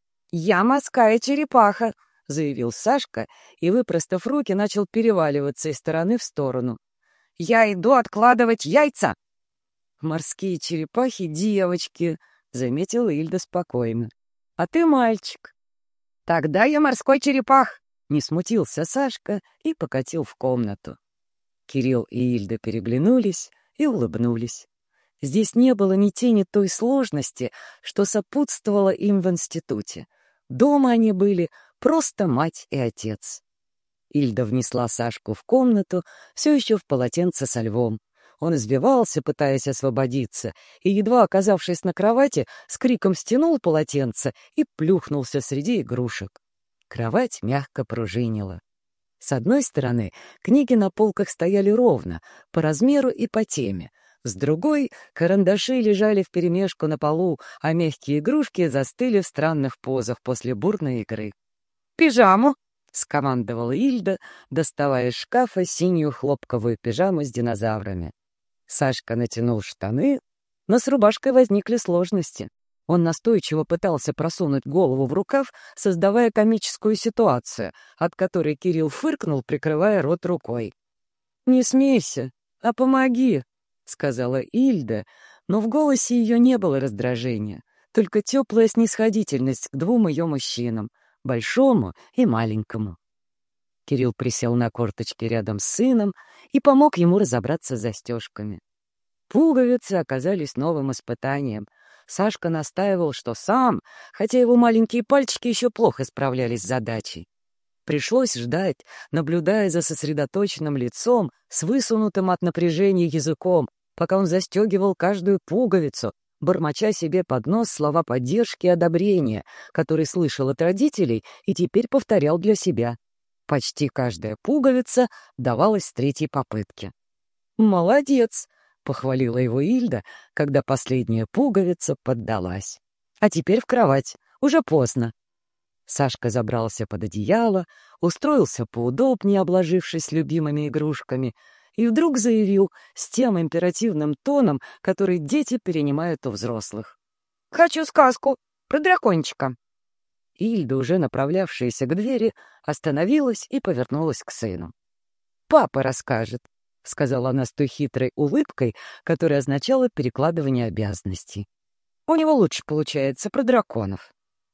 «Я морская черепаха», — заявил Сашка и, выпростав руки, начал переваливаться из стороны в сторону. «Я иду откладывать яйца!» «Морские черепахи — девочки», — заметила Ильда спокойно. «А ты мальчик». «Тогда я морской черепах», — не смутился Сашка и покатил в комнату. Кирилл и Ильда переглянулись и улыбнулись. Здесь не было ни тени той сложности, что сопутствовало им в институте. Дома они были просто мать и отец. Ильда внесла Сашку в комнату, все еще в полотенце со львом. Он извивался, пытаясь освободиться, и, едва оказавшись на кровати, с криком стянул полотенце и плюхнулся среди игрушек. Кровать мягко пружинила. С одной стороны, книги на полках стояли ровно, по размеру и по теме. С другой, карандаши лежали вперемешку на полу, а мягкие игрушки застыли в странных позах после бурной игры. «Пижаму!» — скомандовала Ильда, доставая из шкафа синюю хлопковую пижаму с динозаврами. Сашка натянул штаны, но с рубашкой возникли сложности. Он настойчиво пытался просунуть голову в рукав, создавая комическую ситуацию, от которой Кирилл фыркнул, прикрывая рот рукой. «Не смейся, а помоги», — сказала Ильда, но в голосе ее не было раздражения, только теплая снисходительность к двум ее мужчинам, большому и маленькому. Кирилл присел на корточки рядом с сыном и помог ему разобраться с застежками. Пуговицы оказались новым испытанием. Сашка настаивал, что сам, хотя его маленькие пальчики еще плохо справлялись с задачей. Пришлось ждать, наблюдая за сосредоточенным лицом с высунутым от напряжения языком, пока он застегивал каждую пуговицу, бормоча себе под нос слова поддержки и одобрения, которые слышал от родителей и теперь повторял для себя. Почти каждая пуговица давалась с третьей попытки. «Молодец!» — похвалила его Ильда, когда последняя пуговица поддалась. «А теперь в кровать. Уже поздно». Сашка забрался под одеяло, устроился поудобнее, обложившись любимыми игрушками, и вдруг заявил с тем императивным тоном, который дети перенимают у взрослых. «Хочу сказку про дракончика». Ильда, уже направлявшаяся к двери, остановилась и повернулась к сыну. «Папа расскажет», — сказала она с той хитрой улыбкой, которая означала перекладывание обязанностей. «У него лучше получается про драконов».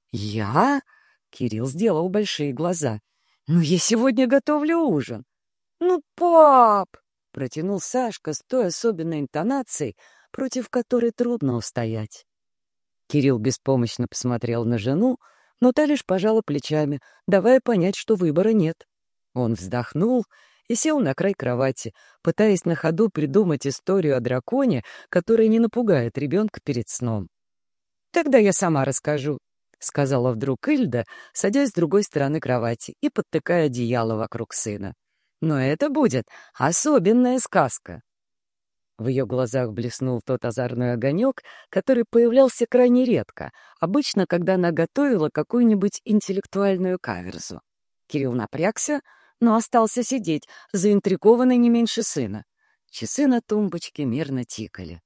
«Я?» — Кирилл сделал большие глаза. «Ну, я сегодня готовлю ужин». «Ну, пап!» — протянул Сашка с той особенной интонацией, против которой трудно устоять. Кирилл беспомощно посмотрел на жену, но та лишь пожала плечами, давая понять, что выбора нет. Он вздохнул и сел на край кровати, пытаясь на ходу придумать историю о драконе, которая не напугает ребенка перед сном. «Тогда я сама расскажу», — сказала вдруг Ильда, садясь с другой стороны кровати и подтыкая одеяло вокруг сына. «Но это будет особенная сказка». В ее глазах блеснул тот озорной огонек, который появлялся крайне редко, обычно, когда она готовила какую-нибудь интеллектуальную каверзу. Кирилл напрягся, но остался сидеть, заинтригованный не меньше сына. Часы на тумбочке мирно тикали.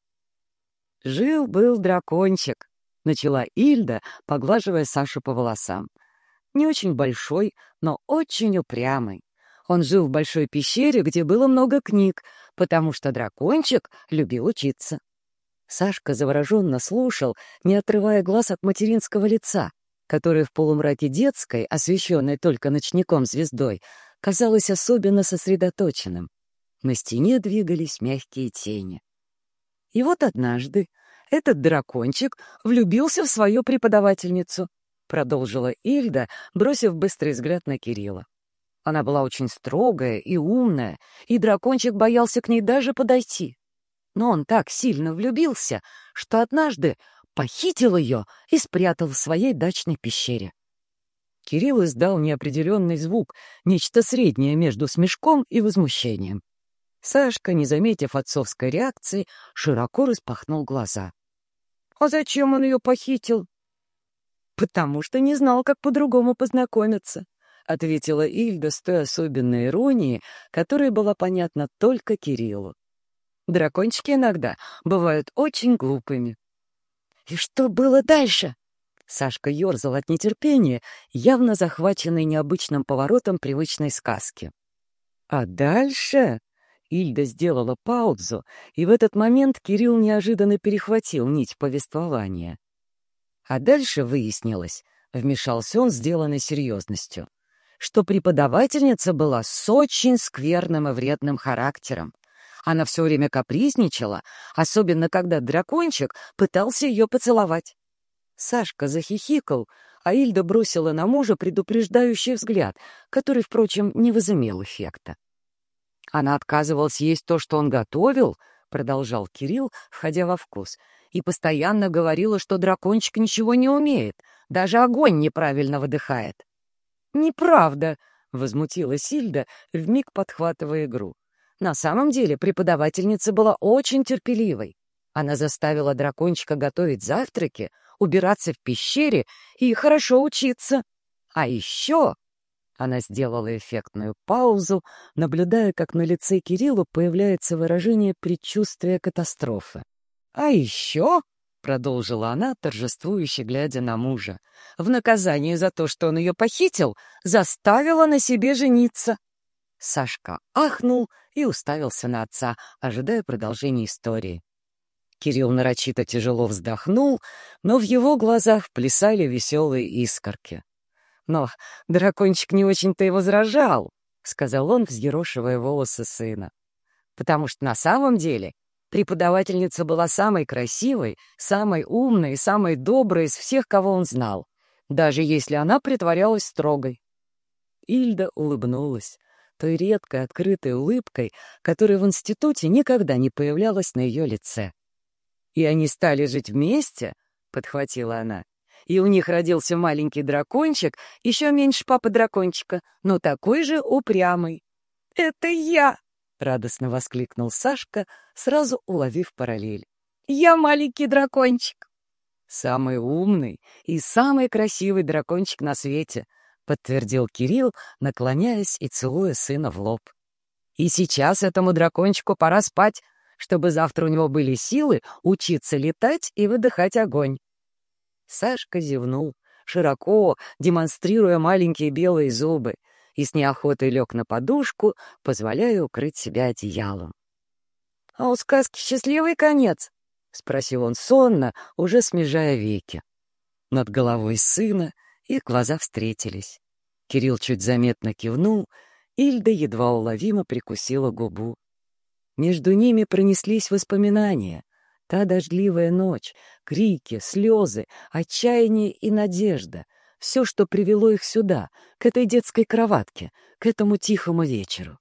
«Жил-был дракончик», — начала Ильда, поглаживая Сашу по волосам. «Не очень большой, но очень упрямый. Он жил в большой пещере, где было много книг, потому что дракончик любил учиться». Сашка завороженно слушал, не отрывая глаз от материнского лица, которое в полумраке детской, освещенной только ночником-звездой, казалось особенно сосредоточенным. На стене двигались мягкие тени. И вот однажды этот дракончик влюбился в свою преподавательницу, продолжила Ильда, бросив быстрый взгляд на Кирилла. Она была очень строгая и умная, и дракончик боялся к ней даже подойти. Но он так сильно влюбился, что однажды похитил ее и спрятал в своей дачной пещере. Кирилл издал неопределенный звук, нечто среднее между смешком и возмущением. Сашка, не заметив отцовской реакции, широко распахнул глаза. «А зачем он ее похитил?» «Потому что не знал, как по-другому познакомиться», — ответила Ильда с той особенной иронией, которая была понятна только Кириллу. «Дракончики иногда бывают очень глупыми». «И что было дальше?» Сашка ерзал от нетерпения, явно захваченный необычным поворотом привычной сказки. «А дальше...» Ильда сделала паузу, и в этот момент Кирилл неожиданно перехватил нить повествования. А дальше выяснилось, вмешался он, сделанной серьезностью, что преподавательница была с очень скверным и вредным характером. Она все время капризничала, особенно когда дракончик пытался ее поцеловать. Сашка захихикал, а Ильда бросила на мужа предупреждающий взгляд, который, впрочем, не возымел эффекта. Она отказывалась есть то, что он готовил, продолжал Кирилл, входя во вкус, и постоянно говорила, что дракончик ничего не умеет, даже огонь неправильно выдыхает. «Неправда!» — возмутилась Ильда, вмиг подхватывая игру. На самом деле преподавательница была очень терпеливой. Она заставила дракончика готовить завтраки, убираться в пещере и хорошо учиться. А еще... Она сделала эффектную паузу, наблюдая, как на лице Кирилла появляется выражение предчувствия катастрофы. «А еще...» — продолжила она, торжествующе глядя на мужа, «в наказание за то, что он ее похитил, заставила на себе жениться». Сашка ахнул и уставился на отца, ожидая продолжения истории. Кирилл нарочито тяжело вздохнул, но в его глазах плясали веселые искорки. «Но дракончик не очень-то и возражал», — сказал он, взъерошивая волосы сына. «Потому что на самом деле преподавательница была самой красивой, самой умной и самой доброй из всех, кого он знал, даже если она притворялась строгой». Ильда улыбнулась той редкой открытой улыбкой, которая в институте никогда не появлялась на ее лице. «И они стали жить вместе», — подхватила она. «И у них родился маленький дракончик, еще меньше папы-дракончика, но такой же упрямый». «Это я!» — радостно воскликнул Сашка, сразу уловив параллель. «Я маленький дракончик!» «Самый умный и самый красивый дракончик на свете», — подтвердил Кирилл, наклоняясь и целуя сына в лоб. «И сейчас этому дракончику пора спать, чтобы завтра у него были силы учиться летать и выдыхать огонь». Сашка зевнул, широко, демонстрируя маленькие белые зубы, и с неохотой лег на подушку, позволяя укрыть себя одеялом. «А у сказки счастливый конец?» — спросил он сонно, уже смежая веки. Над головой сына их глаза встретились. Кирилл чуть заметно кивнул, Ильда едва уловимо прикусила губу. Между ними пронеслись воспоминания. Та дождливая ночь, крики, слезы, отчаяние и надежда. Все, что привело их сюда, к этой детской кроватке, к этому тихому вечеру.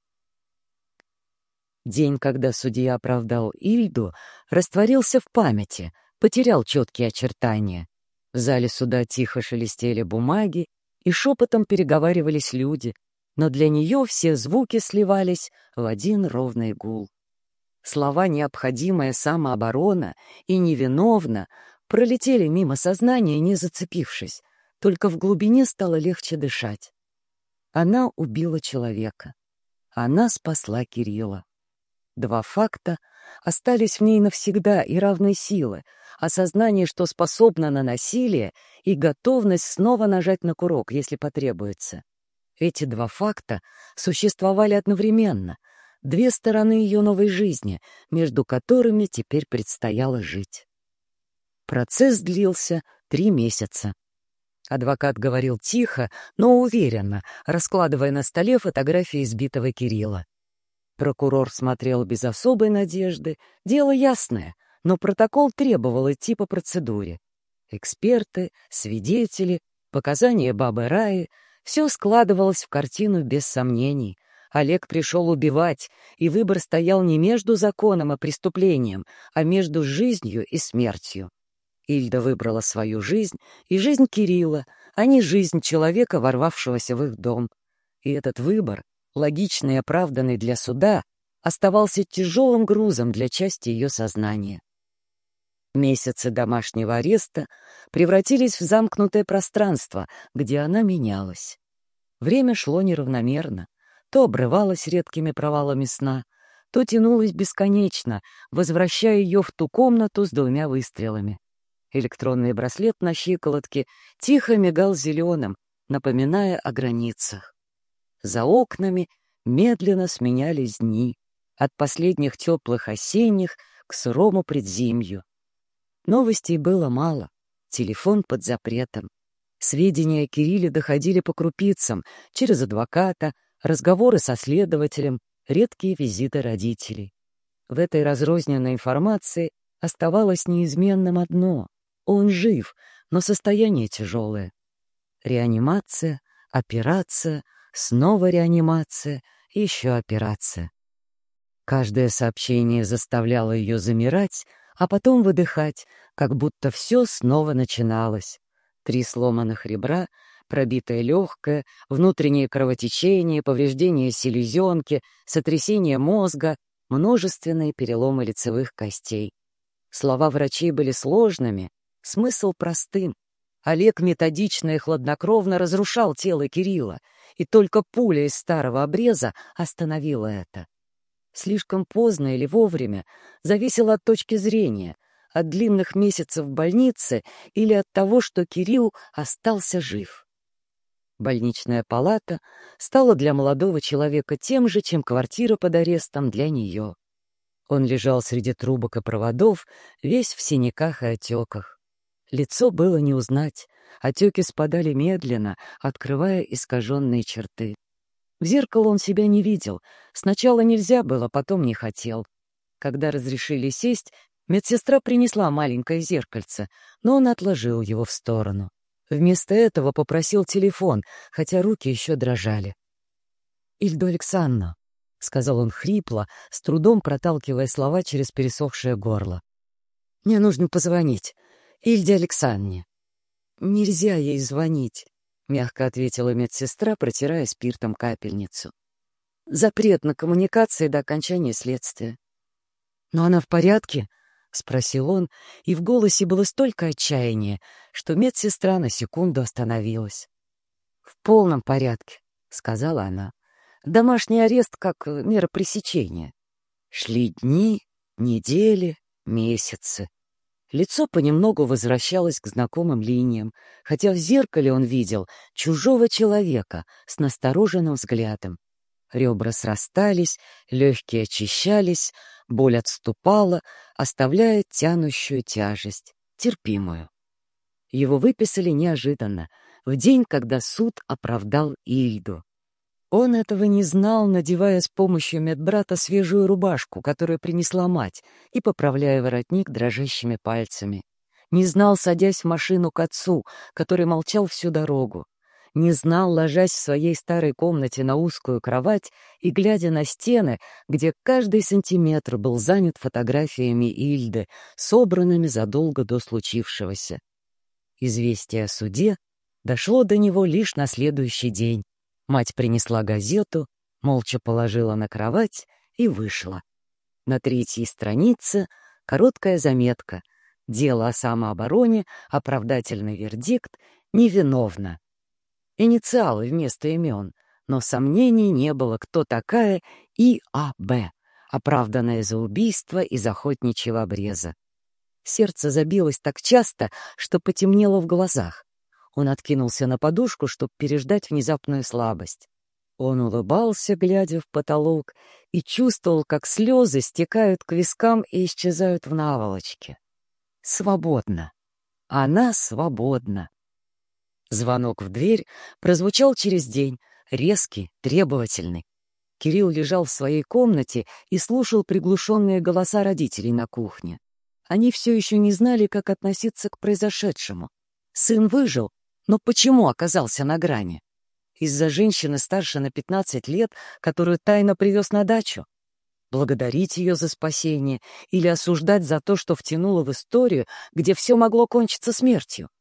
День, когда судья оправдал Ильду, растворился в памяти, потерял четкие очертания. В зале суда тихо шелестели бумаги, и шепотом переговаривались люди, но для нее все звуки сливались в один ровный гул. Слова «необходимая самооборона» и «невиновна» пролетели мимо сознания, не зацепившись. Только в глубине стало легче дышать. Она убила человека. Она спасла Кирилла. Два факта остались в ней навсегда и равной силы: осознание, что способна на насилие, и готовность снова нажать на курок, если потребуется. Эти два факта существовали одновременно, две стороны ее новой жизни, между которыми теперь предстояло жить. Процесс длился три месяца. Адвокат говорил тихо, но уверенно, раскладывая на столе фотографии избитого Кирилла. Прокурор смотрел без особой надежды. Дело ясное, но протокол требовал идти по процедуре. Эксперты, свидетели, показания бабы Раи — все складывалось в картину без сомнений. Олег пришел убивать, и выбор стоял не между законом и преступлением, а между жизнью и смертью. Ильда выбрала свою жизнь и жизнь Кирилла, а не жизнь человека, ворвавшегося в их дом. И этот выбор, логичный и оправданный для суда, оставался тяжелым грузом для части ее сознания. Месяцы домашнего ареста превратились в замкнутое пространство, где она менялась. Время шло неравномерно, то обрывалось редкими провалами сна, то тянулось бесконечно, возвращая ее в ту комнату с двумя выстрелами. Электронный браслет на щиколотке тихо мигал зеленым, напоминая о границах. За окнами медленно сменялись дни, от последних теплых осенних к сырому предзимью. Новостей было мало, телефон под запретом. Сведения о Кирилле доходили по крупицам, через адвоката, разговоры со следователем, редкие визиты родителей. В этой разрозненной информации оставалось неизменным одно — он жив, но состояние тяжелое. Реанимация, операция, снова реанимация, еще операция. Каждое сообщение заставляло ее замирать, а потом выдыхать, как будто все снова начиналось. Три сломанных ребра, пробитое легкое, внутреннее кровотечение, повреждение селезенки, сотрясение мозга, множественные переломы лицевых костей. Слова врачей были сложными, смысл простым. Олег методично и хладнокровно разрушал тело Кирилла, и только пуля из старого обреза остановила это. Слишком поздно или вовремя зависело от точки зрения, от длинных месяцев в больнице или от того, что Кирилл остался жив. Больничная палата стала для молодого человека тем же, чем квартира под арестом для нее. Он лежал среди трубок и проводов, весь в синяках и отеках. Лицо было не узнать, отеки спадали медленно, открывая искаженные черты. В зеркало он себя не видел. Сначала нельзя было, потом не хотел. Когда разрешили сесть, медсестра принесла маленькое зеркальце, но он отложил его в сторону. Вместо этого попросил телефон, хотя руки еще дрожали. «Ильду Александровну», — сказал он хрипло, с трудом проталкивая слова через пересохшее горло. «Мне нужно позвонить. Ильде Александровне». «Нельзя ей звонить», — мягко ответила медсестра, протирая спиртом капельницу. «Запрет на коммуникации до окончания следствия». «Но она в порядке?» — спросил он, и в голосе было столько отчаяния, что медсестра на секунду остановилась. «В полном порядке», — сказала она. «Домашний арест как мера пресечения». Шли дни, недели, месяцы. Лицо понемногу возвращалось к знакомым линиям, хотя в зеркале он видел чужого человека с настороженным взглядом. Ребра срастались, легкие очищались, боль отступала, оставляя тянущую тяжесть, терпимую. Его выписали неожиданно, в день, когда суд оправдал Ильду. Он этого не знал, надевая с помощью медбрата свежую рубашку, которую принесла мать, и поправляя воротник дрожащими пальцами. Не знал, садясь в машину к отцу, который молчал всю дорогу. Не знал, ложась в своей старой комнате на узкую кровать и глядя на стены, где каждый сантиметр был занят фотографиями Ильды, собранными задолго до случившегося. Известие о суде дошло до него лишь на следующий день. Мать принесла газету, молча положила на кровать и вышла. На третьей странице короткая заметка: дело о самообороне, оправдательный вердикт, невиновна. Инициалы вместо имен, но сомнений не было, кто такая И А Б, оправданная за убийство из охотничьего обреза. Сердце забилось так часто, что потемнело в глазах. Он откинулся на подушку, чтобы переждать внезапную слабость. Он улыбался, глядя в потолок, и чувствовал, как слезы стекают к вискам и исчезают в наволочке. Свободно. Она свободна. Звонок в дверь прозвучал через день, резкий, требовательный. Кирилл лежал в своей комнате и слушал приглушенные голоса родителей на кухне. Они все еще не знали, как относиться к произошедшему. Сын выжил, но почему оказался на грани? Из-за женщины старше на пятнадцать лет, которую тайно привез на дачу? Благодарить ее за спасение или осуждать за то, что втянула в историю, где все могло кончиться смертью?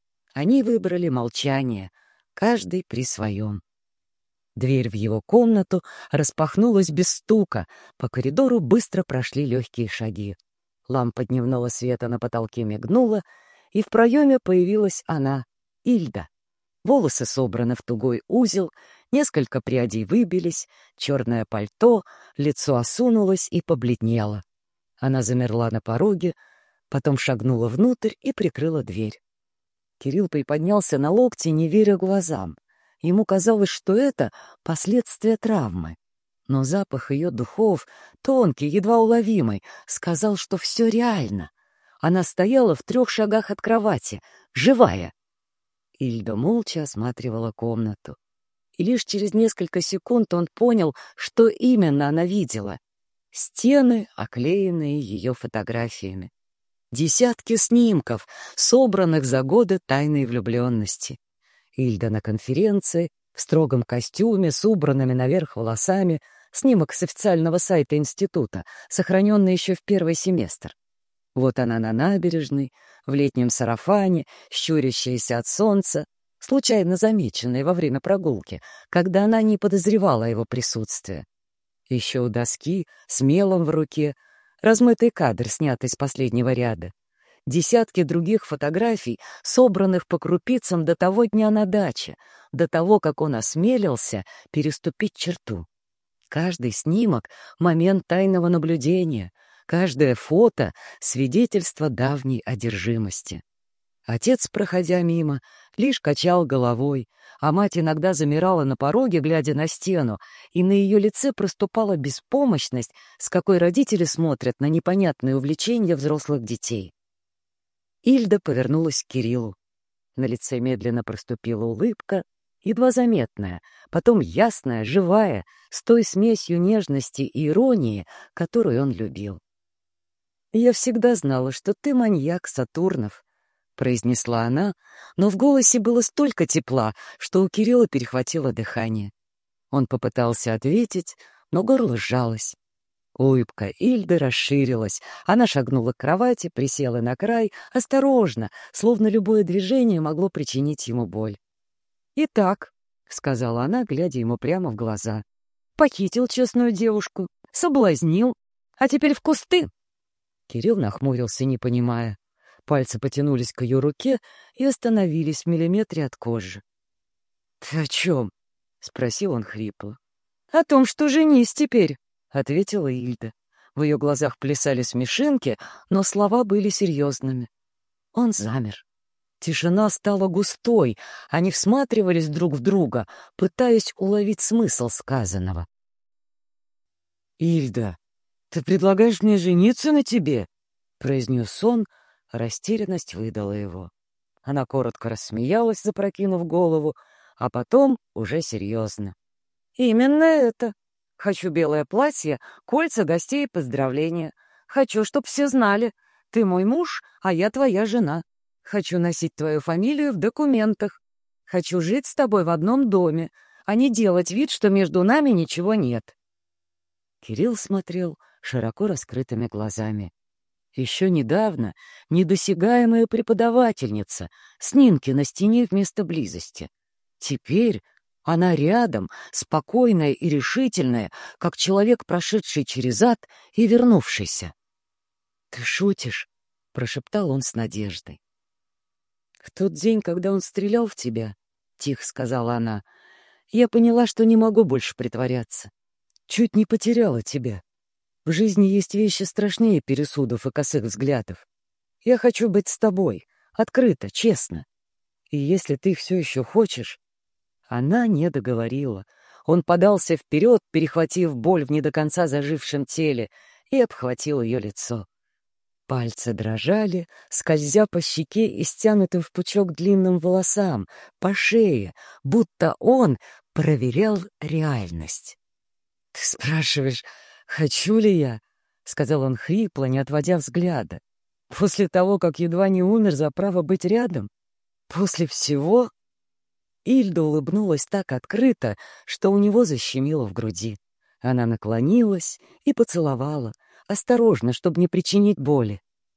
Они выбрали молчание, каждый при своем. Дверь в его комнату распахнулась без стука, по коридору быстро прошли легкие шаги. Лампа дневного света на потолке мигнула, и в проеме появилась она, Ильда. Волосы собраны в тугой узел, несколько прядей выбились, черное пальто, лицо осунулось и побледнело. Она замерла на пороге, потом шагнула внутрь и прикрыла дверь. Кирилл приподнялся на локте, не веря глазам. Ему казалось, что это последствия травмы. Но запах ее духов, тонкий, едва уловимый, сказал, что все реально. Она стояла в трех шагах от кровати, живая. Ильда молча осматривала комнату. И лишь через несколько секунд он понял, что именно она видела. Стены, оклеенные ее фотографиями. Десятки снимков, собранных за годы тайной влюбленности. Ильда на конференции, в строгом костюме, с убранными наверх волосами, снимок с официального сайта института, сохраненный еще в первый семестр. Вот она на набережной, в летнем сарафане, щурящаяся от солнца, случайно замеченная во время прогулки, когда она не подозревала о его присутствии. Еще у доски, с мелом в руке, размытый кадр, снятый с последнего ряда. Десятки других фотографий, собранных по крупицам до того дня на даче, до того, как он осмелился переступить черту. Каждый снимок — момент тайного наблюдения, каждое фото — свидетельство давней одержимости. Отец, проходя мимо, лишь качал головой, а мать иногда замирала на пороге, глядя на стену, и на ее лице проступала беспомощность, с какой родители смотрят на непонятные увлечения взрослых детей. Ильда повернулась к Кириллу. На лице медленно проступила улыбка, едва заметная, потом ясная, живая, с той смесью нежности и иронии, которую он любил. «Я всегда знала, что ты маньяк, Сатурнов», — произнесла она, но в голосе было столько тепла, что у Кирилла перехватило дыхание. Он попытался ответить, но горло сжалось. Улыбка Ильды расширилась. Она шагнула к кровати, присела на край, осторожно, словно любое движение могло причинить ему боль. «Итак», — сказала она, глядя ему прямо в глаза, — «похитил честную девушку, соблазнил, а теперь в кусты». Кирилл нахмурился, не понимая. Пальцы потянулись к ее руке и остановились в миллиметре от кожи. «Ты о чем?» — спросил он хрипло. «О том, что женись теперь», — ответила Ильда. В ее глазах плясали смешинки, но слова были серьезными. Он замер. Тишина стала густой, они всматривались друг в друга, пытаясь уловить смысл сказанного. «Ильда, ты предлагаешь мне жениться на тебе?» — произнес он. Растерянность выдала его. Она коротко рассмеялась, запрокинув голову, а потом уже серьезно. «Именно это. Хочу белое платье, кольца, гостей и поздравления. Хочу, чтоб все знали. Ты мой муж, а я твоя жена. Хочу носить твою фамилию в документах. Хочу жить с тобой в одном доме, а не делать вид, что между нами ничего нет». Кирилл смотрел широко раскрытыми глазами. Еще недавно недосягаемая преподавательница, снимки на стене вместо близости. Теперь Она рядом, спокойная и решительная, как человек, прошедший через ад и вернувшийся. «Ты шутишь?» — прошептал он с надеждой. «В тот день, когда он стрелял в тебя, — тихо сказала она, — я поняла, что не могу больше притворяться. Чуть не потеряла тебя. В жизни есть вещи страшнее пересудов и косых взглядов. Я хочу быть с тобой, открыто, честно. И если ты все еще хочешь...» Она не договорила. Он подался вперед, перехватив боль в не до конца зажившем теле, и обхватил ее лицо. Пальцы дрожали, скользя по щеке и стянутым в пучок длинным волосам, по шее, будто он проверял реальность. «Ты спрашиваешь, хочу ли я?» — сказал он хрипло, не отводя взгляда. «После того, как едва не умер за право быть рядом? После всего?» Ильда улыбнулась так открыто, что у него защемило в груди. Она наклонилась и поцеловала, осторожно, чтобы не причинить боли.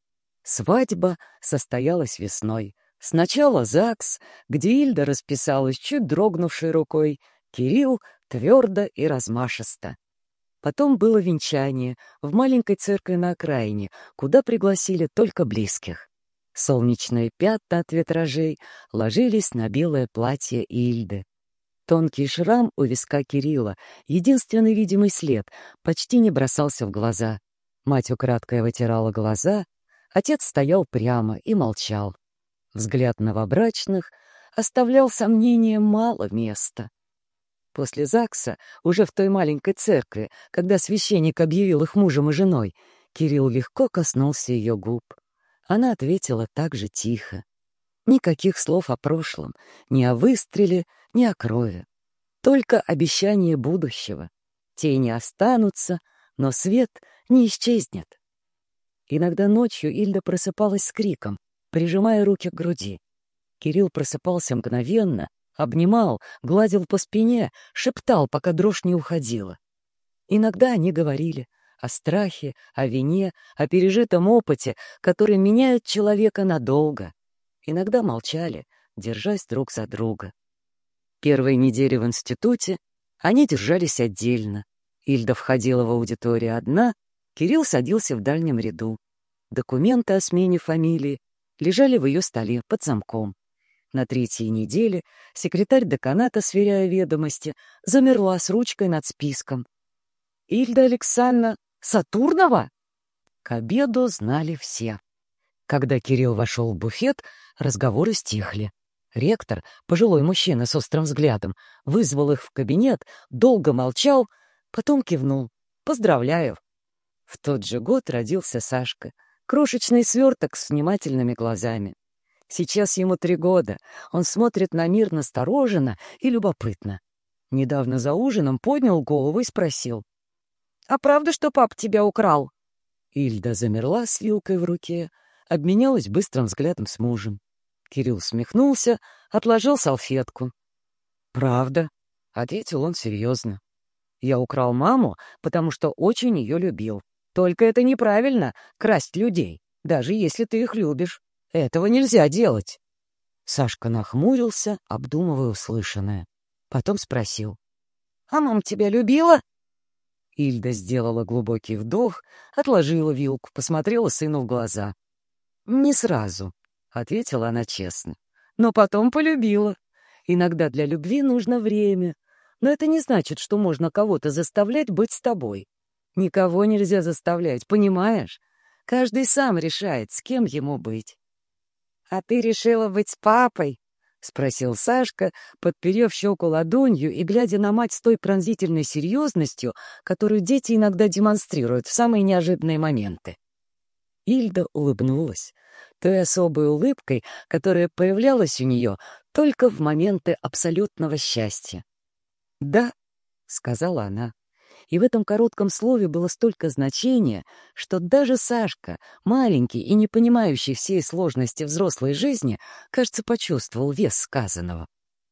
Свадьба состоялась весной. Сначала ЗАГС, где Ильда расписалась чуть дрогнувшей рукой, Кирилл твердо и размашисто. Потом было венчание в маленькой церкви на окраине, куда пригласили только близких. Солнечные пятна от витражей ложились на белое платье Ильды. Тонкий шрам у виска Кирилла, единственный видимый след, почти не бросался в глаза. Мать украдкой вытирала глаза, отец стоял прямо и молчал. Взгляд новобрачных оставлял сомнениям мало места. После ЗАГСа, уже в той маленькой церкви, когда священник объявил их мужем и женой, Кирилл легко коснулся ее губ. Она ответила так же тихо. Никаких слов о прошлом, ни о выстреле, ни о крови. Только обещание будущего. Тени останутся, но свет не исчезнет. Иногда ночью Ильда просыпалась с криком, прижимая руки к груди. Кирилл просыпался мгновенно, обнимал, гладил по спине, шептал, пока дрожь не уходила. Иногда они говорили о страхе, о вине, о пережитом опыте, который меняет человека надолго. Иногда молчали, держась друг за друга. Первые недели в институте они держались отдельно. Ильда входила в аудиторию одна, Кирилл садился в дальнем ряду. Документы о смене фамилии лежали в ее столе под замком. На третьей неделе секретарь деканата, сверяя ведомости, замерла с ручкой над списком. «Ильда Александровна Сатурнова?» К обеду знали все. Когда Кирилл вошел в буфет, разговоры стихли. Ректор, пожилой мужчина с острым взглядом, вызвал их в кабинет, долго молчал, потом кивнул. «Поздравляю!» В тот же год родился Сашка, крошечный сверток с внимательными глазами. Сейчас ему три года, он смотрит на мир настороженно и любопытно. Недавно за ужином поднял голову и спросил: «А правда, что папа тебя украл?» Ильда замерла с вилкой в руке, обменялась быстрым взглядом с мужем. Кирилл усмехнулся, отложил салфетку. «Правда», — ответил он серьезно. «Я украл маму, потому что очень ее любил. Только это неправильно — красть людей, даже если ты их любишь. Этого нельзя делать». Сашка нахмурился, обдумывая услышанное. Потом спросил: «А мама тебя любила?» Ильда сделала глубокий вдох, отложила вилку, посмотрела сыну в глаза. «Не сразу», — ответила она честно. «Но потом полюбила. Иногда для любви нужно время. Но это не значит, что можно кого-то заставлять быть с тобой. Никого нельзя заставлять, понимаешь? Каждый сам решает, с кем ему быть». «А ты решила быть с папой?» — спросил Сашка, подперев щеку ладонью и глядя на мать с той пронзительной серьезностью, которую дети иногда демонстрируют в самые неожиданные моменты. Ильда улыбнулась той особой улыбкой, которая появлялась у нее только в моменты абсолютного счастья. «Да», — сказала она. И в этом коротком слове было столько значения, что даже Сашка, маленький и не понимающий всей сложности взрослой жизни, кажется, почувствовал вес сказанного.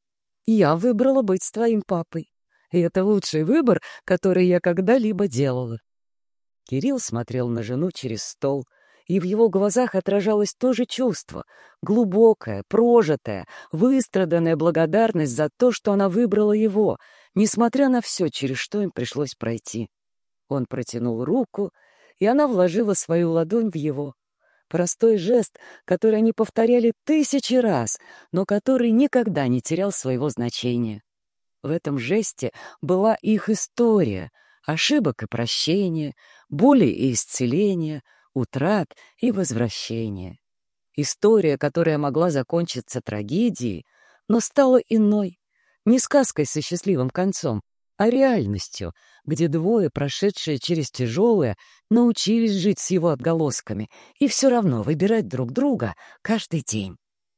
«Я выбрала быть с твоим папой, и это лучший выбор, который я когда-либо делала». Кирилл смотрел на жену через стол. и в его глазах отражалось то же чувство — глубокая, прожитая, выстраданная благодарность за то, что она выбрала его, несмотря на все, через что им пришлось пройти. Он протянул руку, и она вложила свою ладонь в его. Простой жест, который они повторяли тысячи раз, но который никогда не терял своего значения. В этом жесте была их история — ошибок и прощения, боли и исцеления, утрат и возвращения. История, которая могла закончиться трагедией, но стала иной, не сказкой со счастливым концом, а реальностью, где двое, прошедшие через тяжелое, научились жить с его отголосками и все равно выбирать друг друга каждый день.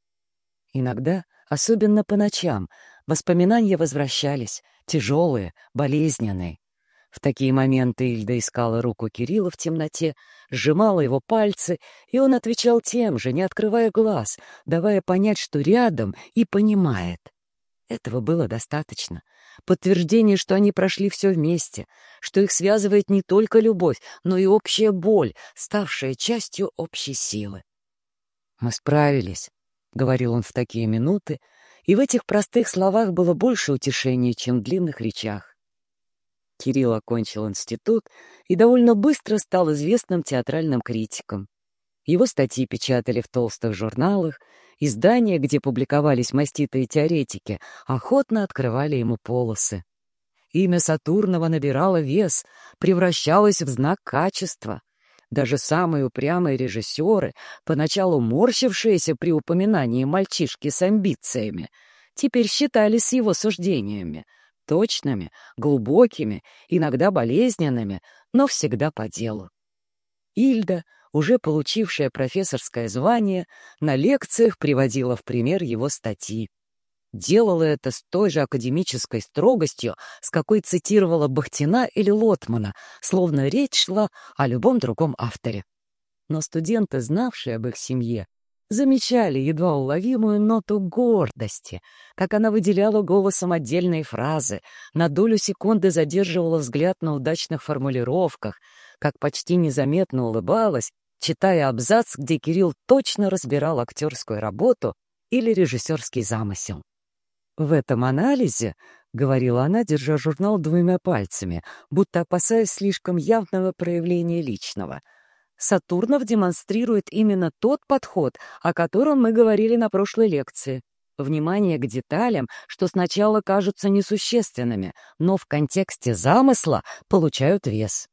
Иногда, особенно по ночам, воспоминания возвращались, тяжелые, болезненные. В такие моменты Ильда искала руку Кирилла в темноте, сжимала его пальцы, и он отвечал тем же, не открывая глаз, давая понять, что рядом и понимает. Этого было достаточно. Подтверждение, что они прошли все вместе, что их связывает не только любовь, но и общая боль, ставшая частью общей силы. «Мы справились», — говорил он в такие минуты, и в этих простых словах было больше утешения, чем в длинных речах. Кирилл окончил институт и довольно быстро стал известным театральным критиком. Его статьи печатали в толстых журналах, издания, где публиковались маститые теоретики, охотно открывали ему полосы. Имя Сатурнова набирало вес, превращалось в знак качества. Даже самые упрямые режиссеры, поначалу морщившиеся при упоминании мальчишки с амбициями, теперь считались его суждениями точными, глубокими, иногда болезненными, но всегда по делу. Ильда, уже получившая профессорское звание, на лекциях приводила в пример его статьи. Делала это с той же академической строгостью, с какой цитировала Бахтина или Лотмана, словно речь шла о любом другом авторе. Но студенты, знавшие об их семье, замечали едва уловимую ноту гордости, как она выделяла голосом отдельные фразы, на долю секунды задерживала взгляд на удачных формулировках, как почти незаметно улыбалась, читая абзац, где Кирилл точно разбирал актерскую работу или режиссерский замысел. «В этом анализе, — говорила она, держа журнал двумя пальцами, будто опасаясь слишком явного проявления личного, — Сатурнов демонстрирует именно тот подход, о котором мы говорили на прошлой лекции. Внимание к деталям, что сначала кажутся несущественными, но в контексте замысла получают вес».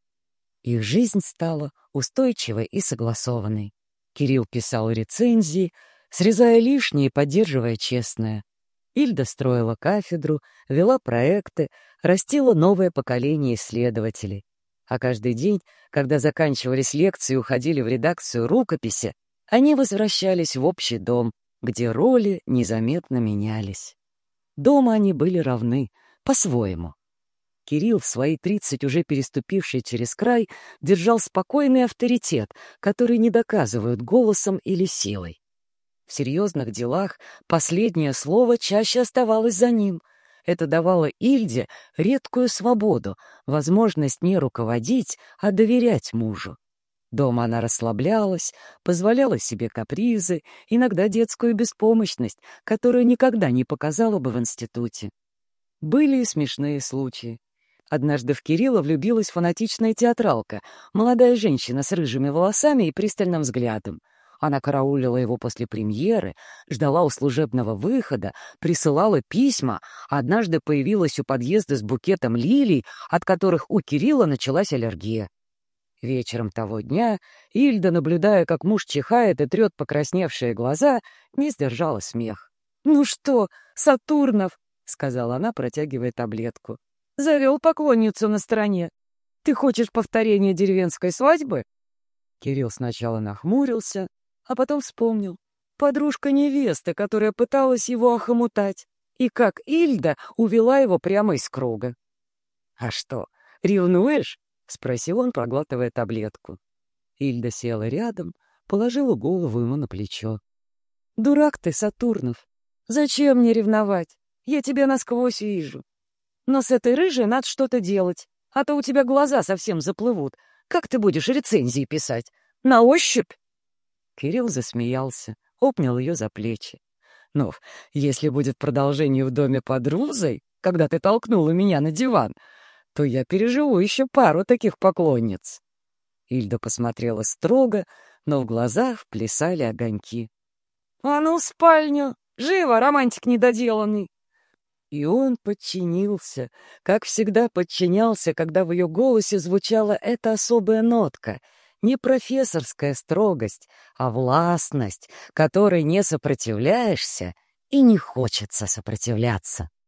Их жизнь стала устойчивой и согласованной. Кирилл писал рецензии, срезая лишнее и поддерживая честное. Ильда строила кафедру, вела проекты, растила новое поколение исследователей. А каждый день, когда заканчивались лекции и уходили в редакцию рукописи, они возвращались в общий дом, где роли незаметно менялись. Дома они были равны, по-своему. Кирилл, в свои тридцать уже переступивший через край, держал спокойный авторитет, который не доказывают голосом или силой. В серьезных делах последнее слово чаще оставалось за ним. Это давало Ильде редкую свободу, возможность не руководить, а доверять мужу. Дома она расслаблялась, позволяла себе капризы, иногда детскую беспомощность, которую никогда не показала бы в институте. Были и смешные случаи. Однажды в Кирилла влюбилась фанатичная театралка, молодая женщина с рыжими волосами и пристальным взглядом. Она караулила его после премьеры, ждала у служебного выхода, присылала письма, а однажды появилась у подъезда с букетом лилий, от которых у Кирилла началась аллергия. Вечером того дня Ильда, наблюдая, как муж чихает и трет покрасневшие глаза, не сдержала смех. «Ну что, Сатурнов?» — сказала она, протягивая таблетку. «Завел поклонницу на стороне. Ты хочешь повторения деревенской свадьбы?» Кирилл сначала нахмурился, а потом вспомнил. Подружка невесты, которая пыталась его охомутать, и как Ильда увела его прямо из круга. «А что, ревнуешь?» — спросил он, проглатывая таблетку. Ильда села рядом, положила голову ему на плечо. «Дурак ты, Сатурнов! Зачем мне ревновать? Я тебя насквозь вижу. Но с этой рыжей надо что-то делать, а то у тебя глаза совсем заплывут. Как ты будешь рецензии писать? На ощупь?» Кирилл засмеялся, обнял ее за плечи. «Ну, если будет продолжение в доме под Рузой, когда ты толкнула меня на диван, то я переживу еще пару таких поклонниц». Ильда посмотрела строго, но в глазах плясали огоньки. «А ну, в спальню! Живо, романтик недоделанный!» И он подчинился, как всегда подчинялся, когда в ее голосе звучала эта особая нотка, не профессорская строгость, а властность, которой не сопротивляешься и не хочется сопротивляться.